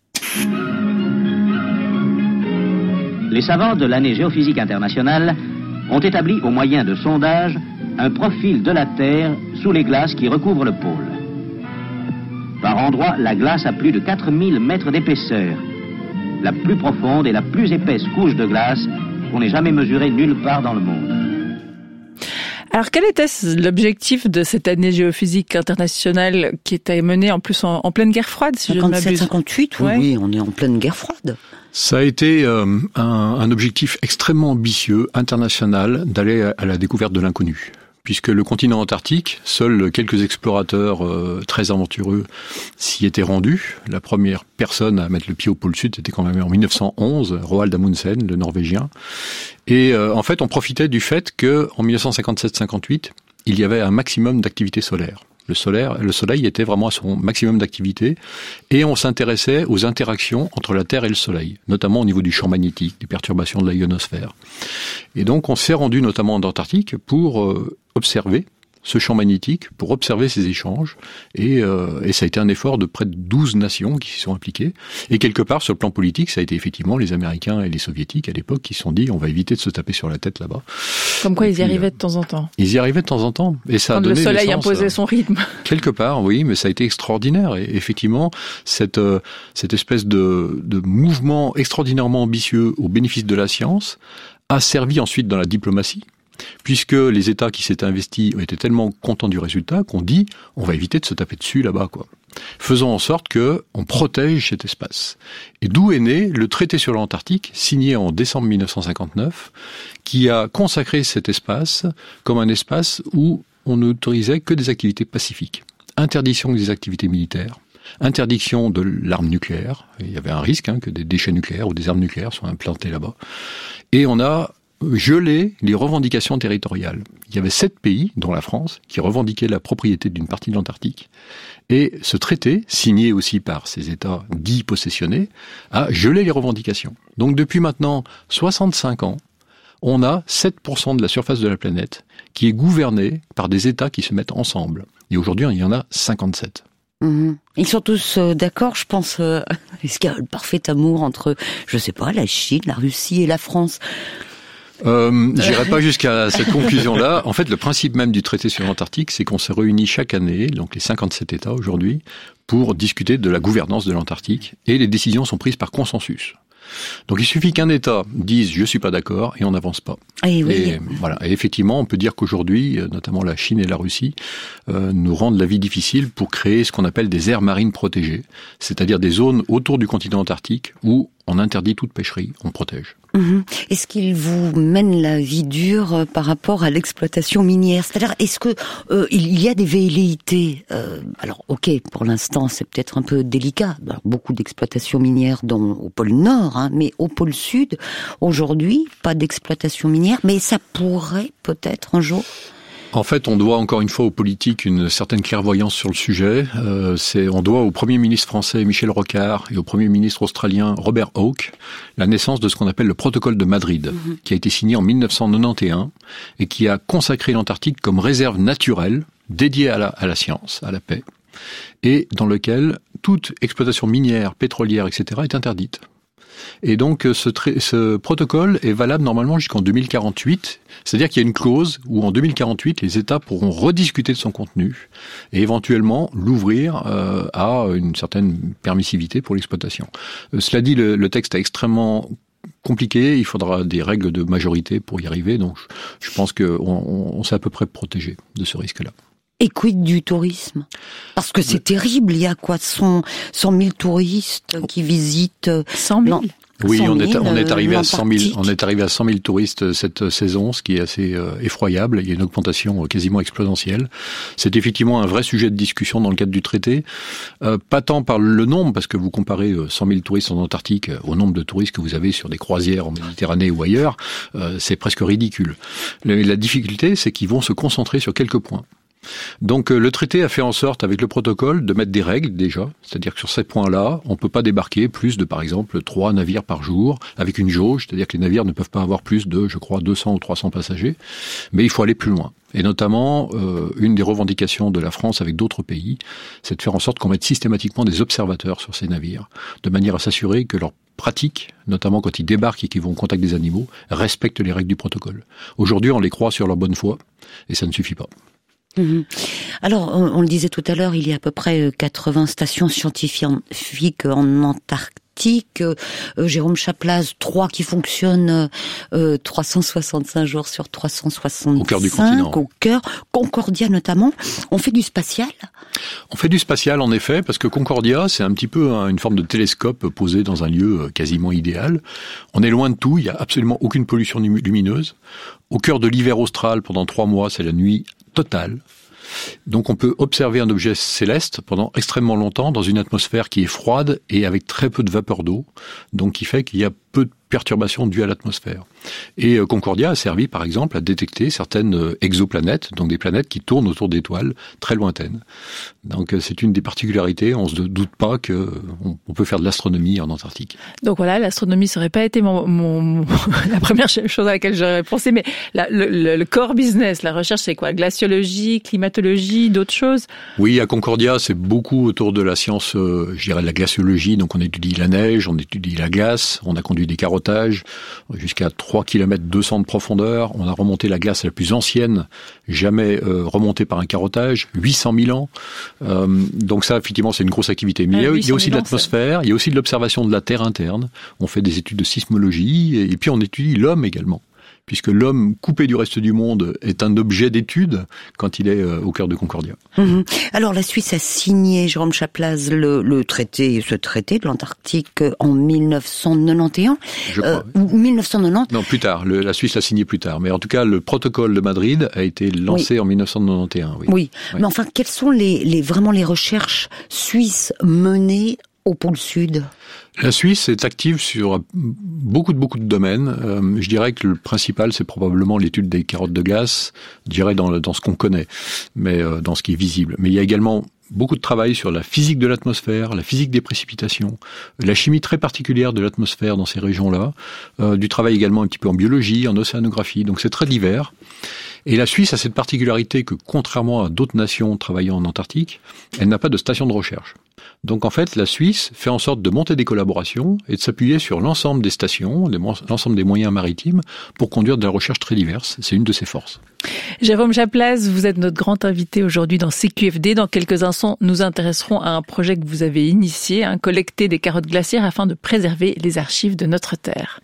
Les savants de l'année géophysique internationale ont établi au moyen de sondages un profil de la Terre sous les glaces qui recouvrent le pôle. Par endroits, la glace a plus de 4000 mètres d'épaisseur, la plus profonde et la plus épaisse couche de glace qu'on ait jamais mesurée nulle part dans le monde. Alors, quel était l'objectif de cette année géophysique internationale qui était menée en plus en pleine guerre froide, si je ne m'abuse? 57-58, oui, on est en pleine guerre froide. Ça a été un objectif extrêmement ambitieux, international, d'aller à la découverte de l'inconnu. Puisque le continent antarctique, seuls quelques explorateurs très aventureux s'y étaient rendus. La première personne à mettre le pied au pôle sud, c'était quand même en 1911, Roald Amundsen, le Norvégien. Et en fait, on profitait du fait que en 1957-58, il y avait un maximum d'activité solaire. Le soleil était vraiment à son maximum d'activité et on s'intéressait aux interactions entre la Terre et le Soleil, notamment au niveau du champ magnétique, des perturbations de la ionosphère. Et donc on s'est rendu notamment en Antarctique pour observer ce champ magnétique, pour observer ces échanges, et ça a été un effort de près de 12 nations qui s'y sont impliquées. Et quelque part, sur le plan politique, ça a été effectivement les Américains et les Soviétiques à l'époque qui se sont dit on va éviter de se taper sur la tête là-bas. Comme quoi, ils y arrivaient de temps en temps. Ils y arrivaient de temps en temps, et ça a donné le soleil naissance, imposait son rythme. Quelque part, oui, mais ça a été extraordinaire. Et effectivement, cette espèce de mouvement extraordinairement ambitieux au bénéfice de la science a servi ensuite dans la diplomatie. Puisque les États qui s'étaient investis étaient tellement contents du résultat qu'on dit on va éviter de se taper dessus là-bas, quoi. Faisons en sorte que on protège cet espace. Et d'où est né le traité sur l'Antarctique, signé en décembre 1959, qui a consacré cet espace comme un espace où on n'autorisait que des activités pacifiques. Interdiction des activités militaires, interdiction de l'arme nucléaire. Il y avait un risque que des déchets nucléaires ou des armes nucléaires soient implantés là-bas. Et on a gelé les revendications territoriales. Il y avait 7 pays, dont la France, qui revendiquaient la propriété d'une partie de l'Antarctique. Et ce traité, signé aussi par ces États dits possessionnés, a gelé les revendications. Donc depuis maintenant 65 ans, on a 7% de la surface de la planète qui est gouvernée par des États qui se mettent ensemble. Et aujourd'hui, il y en a 57. Ils sont tous d'accord, je pense. Est-ce qu'il y a le parfait amour entre, je sais pas, la Chine, la Russie et la France? J'irai pas jusqu'à cette conclusion-là. En fait, le principe même du traité sur l'Antarctique, c'est qu'on se réunit chaque année, donc les 57 États aujourd'hui, pour discuter de la gouvernance de l'Antarctique, et les décisions sont prises par consensus. Donc il suffit qu'un État dise « je suis pas d'accord » et on n'avance pas. Et voilà. Et effectivement, on peut dire qu'aujourd'hui, notamment la Chine et la Russie, nous rendent la vie difficile pour créer ce qu'on appelle des aires marines protégées, c'est-à-dire des zones autour du continent antarctique où on interdit toute pêcherie, on protège. Est-ce qu'il vous mène la vie dure par rapport à l'exploitation minière? C'est-à-dire, est-ce que il y a des velléités alors, ok, pour l'instant, c'est peut-être un peu délicat. Alors, beaucoup d'exploitation minière au pôle Nord, mais au pôle Sud, aujourd'hui, pas d'exploitation minière, mais ça pourrait peut-être un jour. En fait, on doit encore une fois aux politiques une certaine clairvoyance sur le sujet. On doit au Premier ministre français Michel Rocard et au Premier ministre australien Robert Hawke la naissance de ce qu'on appelle le protocole de Madrid, qui a été signé en 1991 et qui a consacré l'Antarctique comme réserve naturelle dédiée à la science, à la paix, et dans lequel toute exploitation minière, pétrolière, etc. est interdite. Et donc ce protocole est valable normalement jusqu'en 2048, c'est-à-dire qu'il y a une clause où en 2048 les États pourront rediscuter de son contenu et éventuellement l'ouvrir à une certaine permissivité pour l'exploitation. Cela dit, le texte est extrêmement compliqué, il faudra des règles de majorité pour y arriver, donc je pense qu'on s'est à peu près protégé de ce risque-là. Et quid du tourisme? Parce que c'est terrible, il y a quoi, 100 000 touristes qui visitent 100 000. Oui, on est arrivé à 100 000 touristes cette saison, ce qui est assez effroyable. Il y a une augmentation quasiment exponentielle. C'est effectivement un vrai sujet de discussion dans le cadre du traité. Pas tant par le nombre, parce que vous comparez 100 000 touristes en Antarctique au nombre de touristes que vous avez sur des croisières en Méditerranée ou ailleurs, c'est presque ridicule. La difficulté, c'est qu'ils vont se concentrer sur quelques points. Donc le traité a fait en sorte, avec le protocole, de mettre des règles déjà, c'est-à-dire que sur ces points-là, on ne peut pas débarquer plus de, par exemple, 3 navires par jour, avec une jauge, c'est-à-dire que les navires ne peuvent pas avoir plus de, je crois, 200 ou 300 passagers, mais il faut aller plus loin. Et notamment, une des revendications de la France avec d'autres pays, c'est de faire en sorte qu'on mette systématiquement des observateurs sur ces navires, de manière à s'assurer que leurs pratiques, notamment quand ils débarquent et qu'ils vont au contact des animaux, respectent les règles du protocole. Aujourd'hui, on les croit sur leur bonne foi, et ça ne suffit pas. Alors, on le disait tout à l'heure, il y a à peu près 80 stations scientifiques en Antarctique. Jérôme Chaplaz, 3 qui fonctionnent 365 jours sur 365. Au cœur du continent. Au cœur. Concordia notamment. On fait du spatial? On fait du spatial en effet, parce que Concordia, c'est un petit peu une forme de télescope posé dans un lieu quasiment idéal. On est loin de tout, il n'y a absolument aucune pollution lumineuse. Au cœur de l'hiver austral, pendant 3 mois, c'est la nuit totale. Donc on peut observer un objet céleste pendant extrêmement longtemps dans une atmosphère qui est froide et avec très peu de vapeur d'eau, donc qui fait qu'il y a peu de perturbations dues à l'atmosphère. Et Concordia a servi par exemple à détecter certaines exoplanètes, donc des planètes qui tournent autour d'étoiles très lointaines. Donc c'est une des particularités, on ne se doute pas qu'on peut faire de l'astronomie en Antarctique. Donc voilà, l'astronomie ça aurait pas été la première chose à laquelle j'aurais pensé, mais le core business, la recherche c'est quoi? Glaciologie, climatologie, d'autres choses? Oui, à Concordia c'est beaucoup autour de la science, je dirais de la glaciologie, donc on étudie la neige, on étudie la glace, on a conduit des carottages jusqu'à 3 km 200 de profondeur. On a remonté la glace la plus ancienne jamais remontée par un carottage, 800 000 ans. Donc ça, effectivement, c'est une grosse activité. Mais il y a aussi de l'atmosphère, il y a aussi de l'observation de la Terre interne. On fait des études de sismologie et puis on étudie l'homme également, puisque l'homme coupé du reste du monde est un objet d'étude quand il est au cœur de Concordia. Alors la Suisse a signé, Jérôme Chaplaz, ce traité de l'Antarctique en 1991. Je crois. 1990. Non, plus tard. La Suisse l'a signé plus tard. Mais en tout cas, le protocole de Madrid a été lancé en 1991. Oui. Mais enfin, quelles sont vraiment les recherches suisses menées au pôle Sud? La Suisse est active sur beaucoup de domaines. Je dirais que le principal, c'est probablement l'étude des carottes de glace, je dirais dans ce qu'on connaît, mais dans ce qui est visible. Mais il y a également beaucoup de travail sur la physique de l'atmosphère, la physique des précipitations, la chimie très particulière de l'atmosphère dans ces régions-là, du travail également un petit peu en biologie, en océanographie, donc c'est très divers. Et la Suisse a cette particularité que, contrairement à d'autres nations travaillant en Antarctique, elle n'a pas de station de recherche. Donc en fait, la Suisse fait en sorte de monter des collaborations et de s'appuyer sur l'ensemble des stations, l'ensemble des moyens maritimes pour conduire de la recherche très diverse. C'est une de ses forces. Jérôme Chaplaz, vous êtes notre grand invité aujourd'hui dans CQFD. Dans quelques instants, nous intéresserons à un projet que vous avez initié, collecter des carottes glaciaires afin de préserver les archives de notre Terre.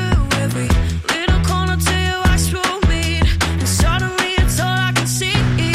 Suddenly it's all I can see.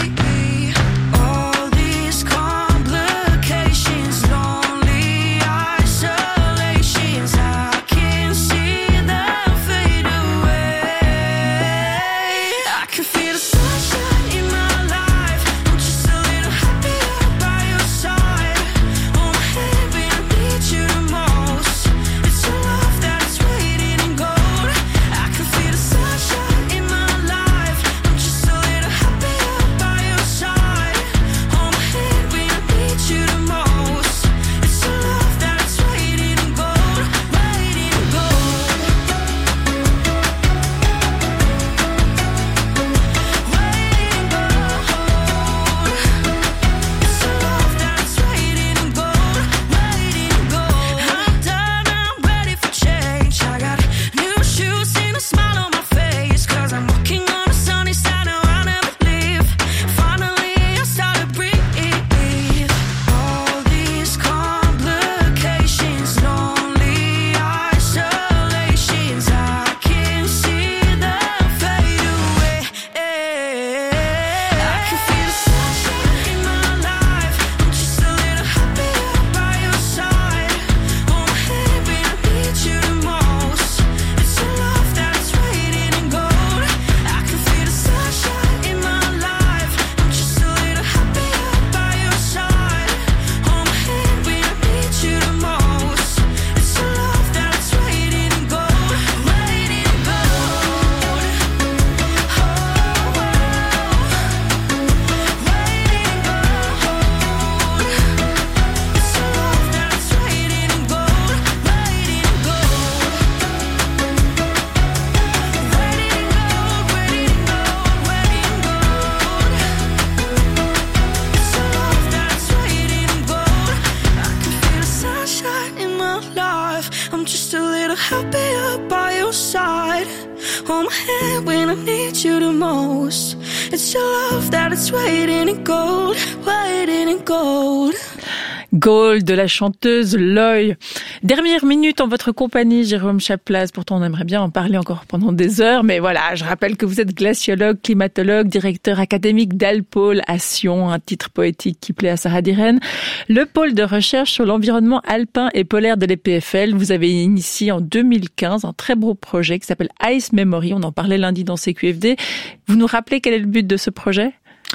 hold my hand when I need you the most. It's your love that is waiting in gold, waiting in gold. Gold de la chanteuse Loy. Dernière minute en votre compagnie, Jérôme Chaplaz. Pourtant, on aimerait bien en parler encore pendant des heures. Mais voilà, je rappelle que vous êtes glaciologue, climatologue, directeur académique d'Alpôle à Sion, un titre poétique qui plaît à Sarah Diren. Le pôle de recherche sur l'environnement alpin et polaire de l'EPFL. Vous avez initié en 2015 un très beau projet qui s'appelle Ice Memory. On en parlait lundi dans CQFD. Vous nous rappelez quel est le but de ce projet ?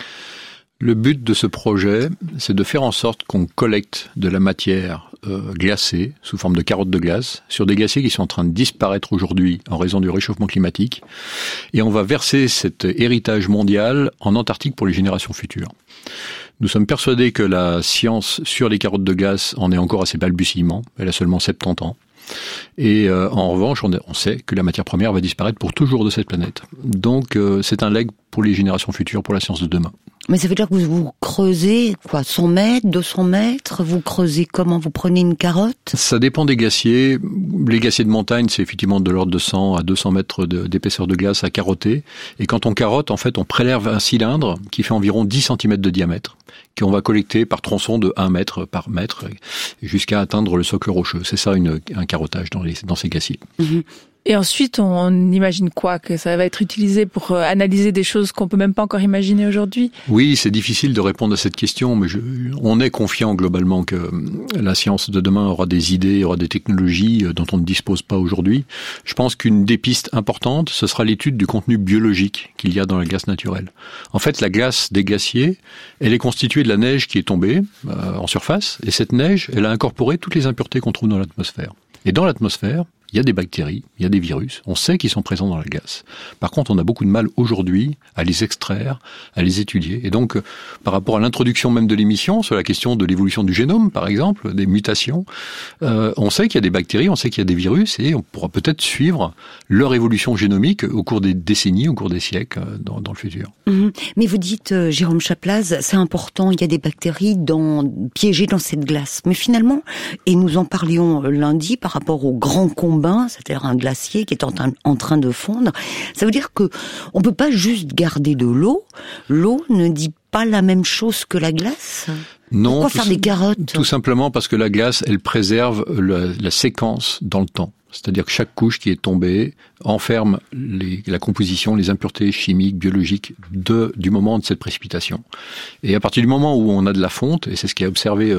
Le but de ce projet, c'est de faire en sorte qu'on collecte de la matière glacée, sous forme de carottes de glace, sur des glaciers qui sont en train de disparaître aujourd'hui en raison du réchauffement climatique. Et on va verser cet héritage mondial en Antarctique pour les générations futures. Nous sommes persuadés que la science sur les carottes de glace en est encore à ses balbutiements. Elle a seulement 70 ans. Et en revanche, on sait que la matière première va disparaître pour toujours de cette planète. Donc c'est un legs pour les générations futures, pour la science de demain. Mais ça veut dire que vous creusez, 100 mètres, 200 mètres? Vous creusez comment? Vous prenez une carotte? Ça dépend des glaciers. Les glaciers de montagne, c'est effectivement de l'ordre de 100 à 200 mètres d'épaisseur de glace à carotter. Et quand on carotte, en fait, on prélève un cylindre qui fait environ 10 cm de diamètre, qu'on va collecter par tronçon de 1 mètre par mètre, jusqu'à atteindre le socle rocheux. C'est ça un carottage dans ces glaciers. Mmh. Et ensuite, on imagine quoi? Que ça va être utilisé pour analyser des choses qu'on peut même pas encore imaginer aujourd'hui? Oui, c'est difficile de répondre à cette question, mais on est confiant globalement que la science de demain aura des idées, aura des technologies dont on ne dispose pas aujourd'hui. Je pense qu'une des pistes importantes, ce sera l'étude du contenu biologique qu'il y a dans la glace naturelle. En fait, la glace des glaciers, elle est constituée de la neige qui est tombée en surface, et cette neige, elle a incorporé toutes les impuretés qu'on trouve dans l'atmosphère. Et dans l'atmosphère, il y a des bactéries, il y a des virus, on sait qu'ils sont présents dans la glace. Par contre, on a beaucoup de mal aujourd'hui à les extraire, à les étudier. Et donc, par rapport à l'introduction même de l'émission, sur la question de l'évolution du génome, par exemple, des mutations, on sait qu'il y a des bactéries, on sait qu'il y a des virus, et on pourra peut-être suivre leur évolution génomique au cours des décennies, au cours des siècles, dans le futur. Mmh. Mais vous dites, Jérôme Chaplaz, c'est important, il y a des bactéries piégées dans cette glace. Mais finalement, et nous en parlions lundi par rapport au grand combat, c'est-à-dire un glacier qui est en train de fondre. Ça veut dire que on peut pas juste garder de l'eau. L'eau ne dit pas la même chose que la glace. Non. Pourquoi faire des carottes? Tout simplement parce que la glace, elle préserve la séquence dans le temps. C'est-à-dire que chaque couche qui est tombée enferme la composition, les impuretés chimiques, biologiques du moment de cette précipitation. Et à partir du moment où on a de la fonte, et c'est ce qu'a observé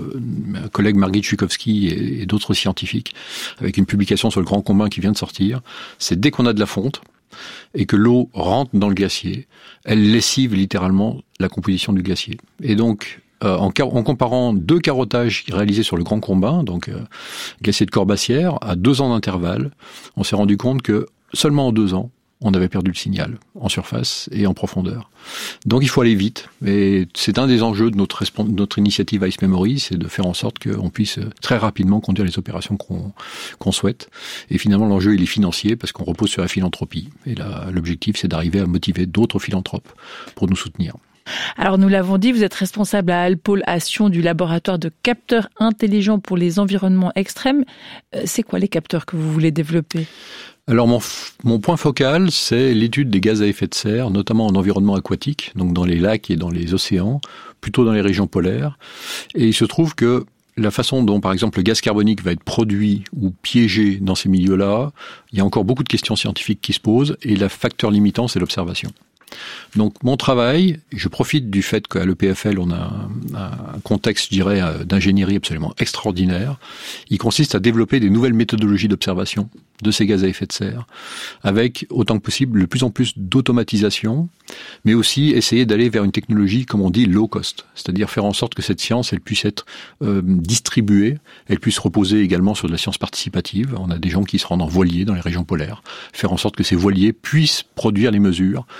ma collègue Margit Chukowski et d'autres scientifiques, avec une publication sur le Grand Combin qui vient de sortir, c'est dès qu'on a de la fonte, et que l'eau rentre dans le glacier, elle lessive littéralement la composition du glacier. Et donc, en comparant 2 carottages réalisés sur le Grand Combin, donc glacier de Corbassière, à 2 ans d'intervalle, on s'est rendu compte que seulement en 2 ans, on avait perdu le signal en surface et en profondeur. Donc il faut aller vite, et c'est un des enjeux de notre initiative Ice Memory, c'est de faire en sorte qu'on puisse très rapidement conduire les opérations qu'on souhaite. Et finalement l'enjeu il est financier, parce qu'on repose sur la philanthropie, et là l'objectif c'est d'arriver à motiver d'autres philanthropes pour nous soutenir. Alors nous l'avons dit, vous êtes responsable à Alpôle à Sion du laboratoire de capteurs intelligents pour les environnements extrêmes. C'est quoi les capteurs que vous voulez développer ? Alors mon point focal, c'est l'étude des gaz à effet de serre, notamment en environnement aquatique, donc dans les lacs et dans les océans, plutôt dans les régions polaires. Et il se trouve que la façon dont, par exemple, le gaz carbonique va être produit ou piégé dans ces milieux-là, il y a encore beaucoup de questions scientifiques qui se posent, et le facteur limitant, c'est l'observation. Donc mon travail, je profite du fait qu'à l'EPFL on a un contexte, je dirais, d'ingénierie absolument extraordinaire. Il consiste à développer des nouvelles méthodologies d'observation de ces gaz à effet de serre, avec autant que possible de plus en plus d'automatisation, mais aussi essayer d'aller vers une technologie, comme on dit, low cost, c'est-à-dire faire en sorte que cette science elle puisse être distribuée, elle puisse reposer également sur de la science participative. On a des gens qui se rendent en voilier dans les régions polaires, faire en sorte que ces voiliers puissent produire les mesures, même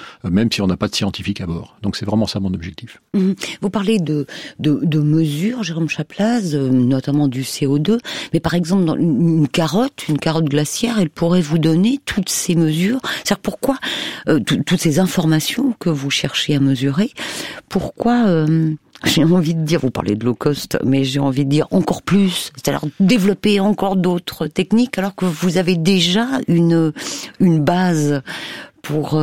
même si on n'a pas de scientifique à bord. Donc c'est vraiment ça mon objectif. Vous parlez de mesures, Jérôme Chaplaz, notamment du CO2, mais par exemple dans une carotte glaciaire, elle pourrait vous donner toutes ces mesures. C'est-à-dire pourquoi toutes ces informations que vous cherchez à mesurer, pourquoi j'ai envie de dire, vous parlez de low cost, mais j'ai envie de dire encore plus, c'est-à-dire développer encore d'autres techniques alors que vous avez déjà une base pour...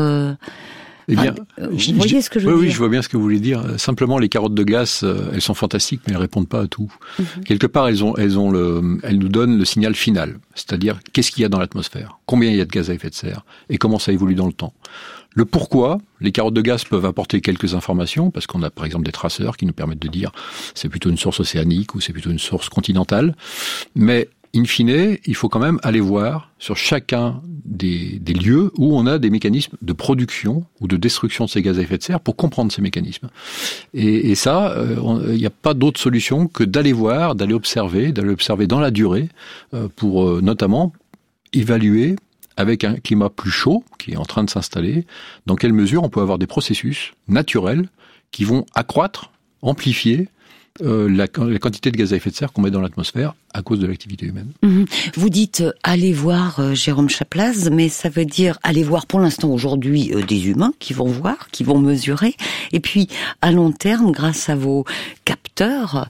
Eh bien, vous voyez ce que je veux dire? Oui, je vois bien ce que vous voulez dire. Simplement, les carottes de glace, elles sont fantastiques, mais elles répondent pas à tout. Quelque part, elles nous donnent le signal final. C'est-à-dire, qu'est-ce qu'il y a dans l'atmosphère? Combien il y a de gaz à effet de serre? Et comment ça évolue dans le temps? Le pourquoi, les carottes de gaz peuvent apporter quelques informations, parce qu'on a par exemple des traceurs qui nous permettent de dire c'est plutôt une source océanique ou c'est plutôt une source continentale. Mais in fine, il faut quand même aller voir sur chacun des lieux où on a des mécanismes de production ou de destruction de ces gaz à effet de serre pour comprendre ces mécanismes. Et ça, il n'y a pas d'autre solution que d'aller voir, d'aller observer dans la durée pour notamment évaluer avec un climat plus chaud qui est en train de s'installer, dans quelle mesure on peut avoir des processus naturels qui vont accroître, amplifier la quantité de gaz à effet de serre qu'on met dans l'atmosphère à cause de l'activité humaine. Vous dites allez voir Jérôme Chaplaz, mais ça veut dire aller voir pour l'instant aujourd'hui des humains qui vont voir, qui vont mesurer, et puis à long terme, grâce à vos capteurs,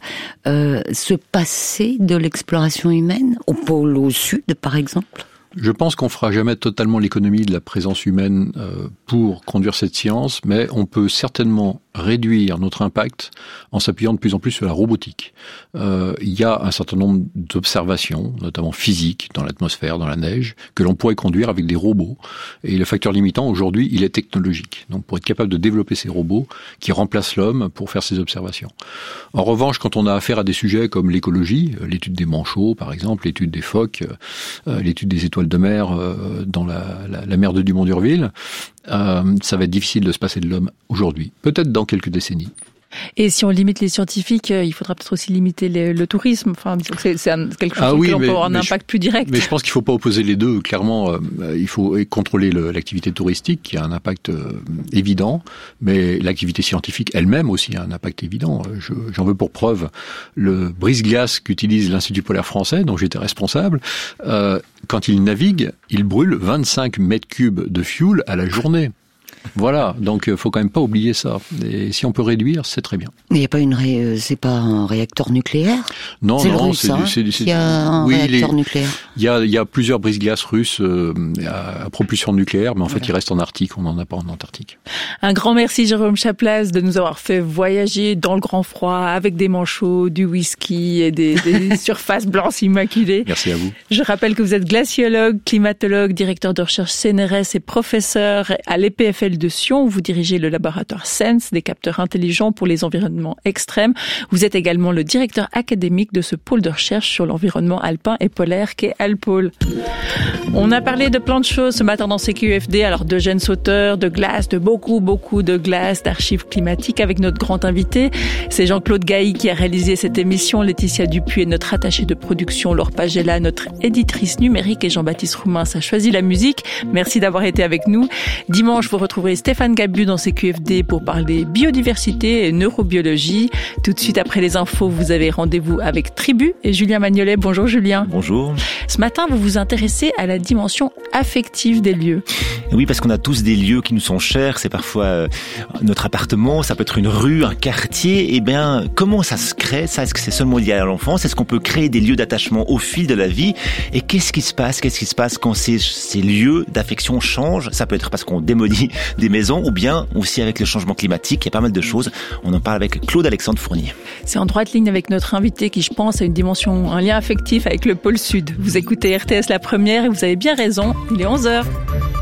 se passer de l'exploration humaine au pôle au sud, par exemple. Je pense qu'on fera jamais totalement l'économie de la présence humaine pour conduire cette science, mais on peut certainement réduire notre impact en s'appuyant de plus en plus sur la robotique. Il y a un certain nombre d'observations, notamment physiques, dans l'atmosphère, dans la neige, que l'on pourrait conduire avec des robots. Et le facteur limitant, aujourd'hui, il est technologique. Donc, pour être capable de développer ces robots qui remplacent l'homme pour faire ces observations. En revanche, quand on a affaire à des sujets comme l'écologie, l'étude des manchots, par exemple, l'étude des phoques, l'étude des étoiles de mer dans la mer de Dumont-d'Urville, ça va être difficile de se passer de l'homme aujourd'hui. Peut-être dans quelques décennies. Et si on limite les scientifiques, il faudra peut-être aussi limiter le tourisme. Enfin, c'est quelque chose qui peut avoir un impact plus direct. Mais je pense qu'il ne faut pas opposer les deux. Clairement, il faut contrôler l'activité touristique qui a un impact évident, mais l'activité scientifique elle-même aussi a un impact évident. J'en veux pour preuve le brise-glace qu'utilise l'Institut polaire français, dont j'étais responsable. Quand il navigue, il brûle 25 mètres cubes de fuel à la journée. Voilà, donc faut quand même pas oublier ça. Et si on peut réduire, c'est très bien. Mais il n'y a pas c'est pas un réacteur nucléaire? Non, Il y a un réacteur nucléaire. Il y a plusieurs brise-glaces russes à propulsion nucléaire, mais en fait, ils restent en Arctique, on n'en a pas en Antarctique. Un grand merci, Jérôme Chaplaz, de nous avoir fait voyager dans le grand froid avec des manchots, du whisky et des surfaces blanches immaculées. Merci à vous. Je rappelle que vous êtes glaciologue, climatologue, directeur de recherche CNRS et professeur à l'EPFL de Sion, où vous dirigez le laboratoire SENS, des capteurs intelligents pour les environnements extrêmes. Vous êtes également le directeur académique de ce pôle de recherche sur l'environnement alpin et polaire qu'est Alpol. On a parlé de plein de choses ce matin dans CQFD, alors de gènes sauteurs, de glace, de beaucoup de glace, d'archives climatiques avec notre grand invité. C'est Jean-Claude Gailly qui a réalisé cette émission. Laetitia Dupuis est notre attachée de production, Laure Pagella, notre éditrice numérique, et Jean-Baptiste Roumain a choisi la musique. Merci d'avoir été avec nous. Dimanche, vous retrouverez Stéphane Gabu dans CQFD pour parler biodiversité et neurobiologie. Tout de suite après les infos, vous avez rendez-vous avec Tribu et Julien Magnolet. Bonjour Julien. Bonjour. Ce matin, vous vous intéressez à la dimension affective des lieux. Oui, parce qu'on a tous des lieux qui nous sont chers. C'est parfois notre appartement, ça peut être une rue, un quartier. Eh bien, comment ça se crée ça? Est-ce que c'est seulement lié à l'enfance? Est-ce qu'on peut créer des lieux d'attachement au fil de la vie? Et qu'est-ce qui se passe quand ces lieux d'affection changent? Ça peut être parce qu'on démolit des maisons ou bien aussi avec le changement climatique. Il y a pas mal de choses. On en parle avec Claude-Alexandre Fournier. C'est en droite ligne avec notre invité qui, je pense, a une dimension, un lien affectif avec le pôle Sud. Vous écoutez RTS La Première et vous avez bien raison, il est 11h.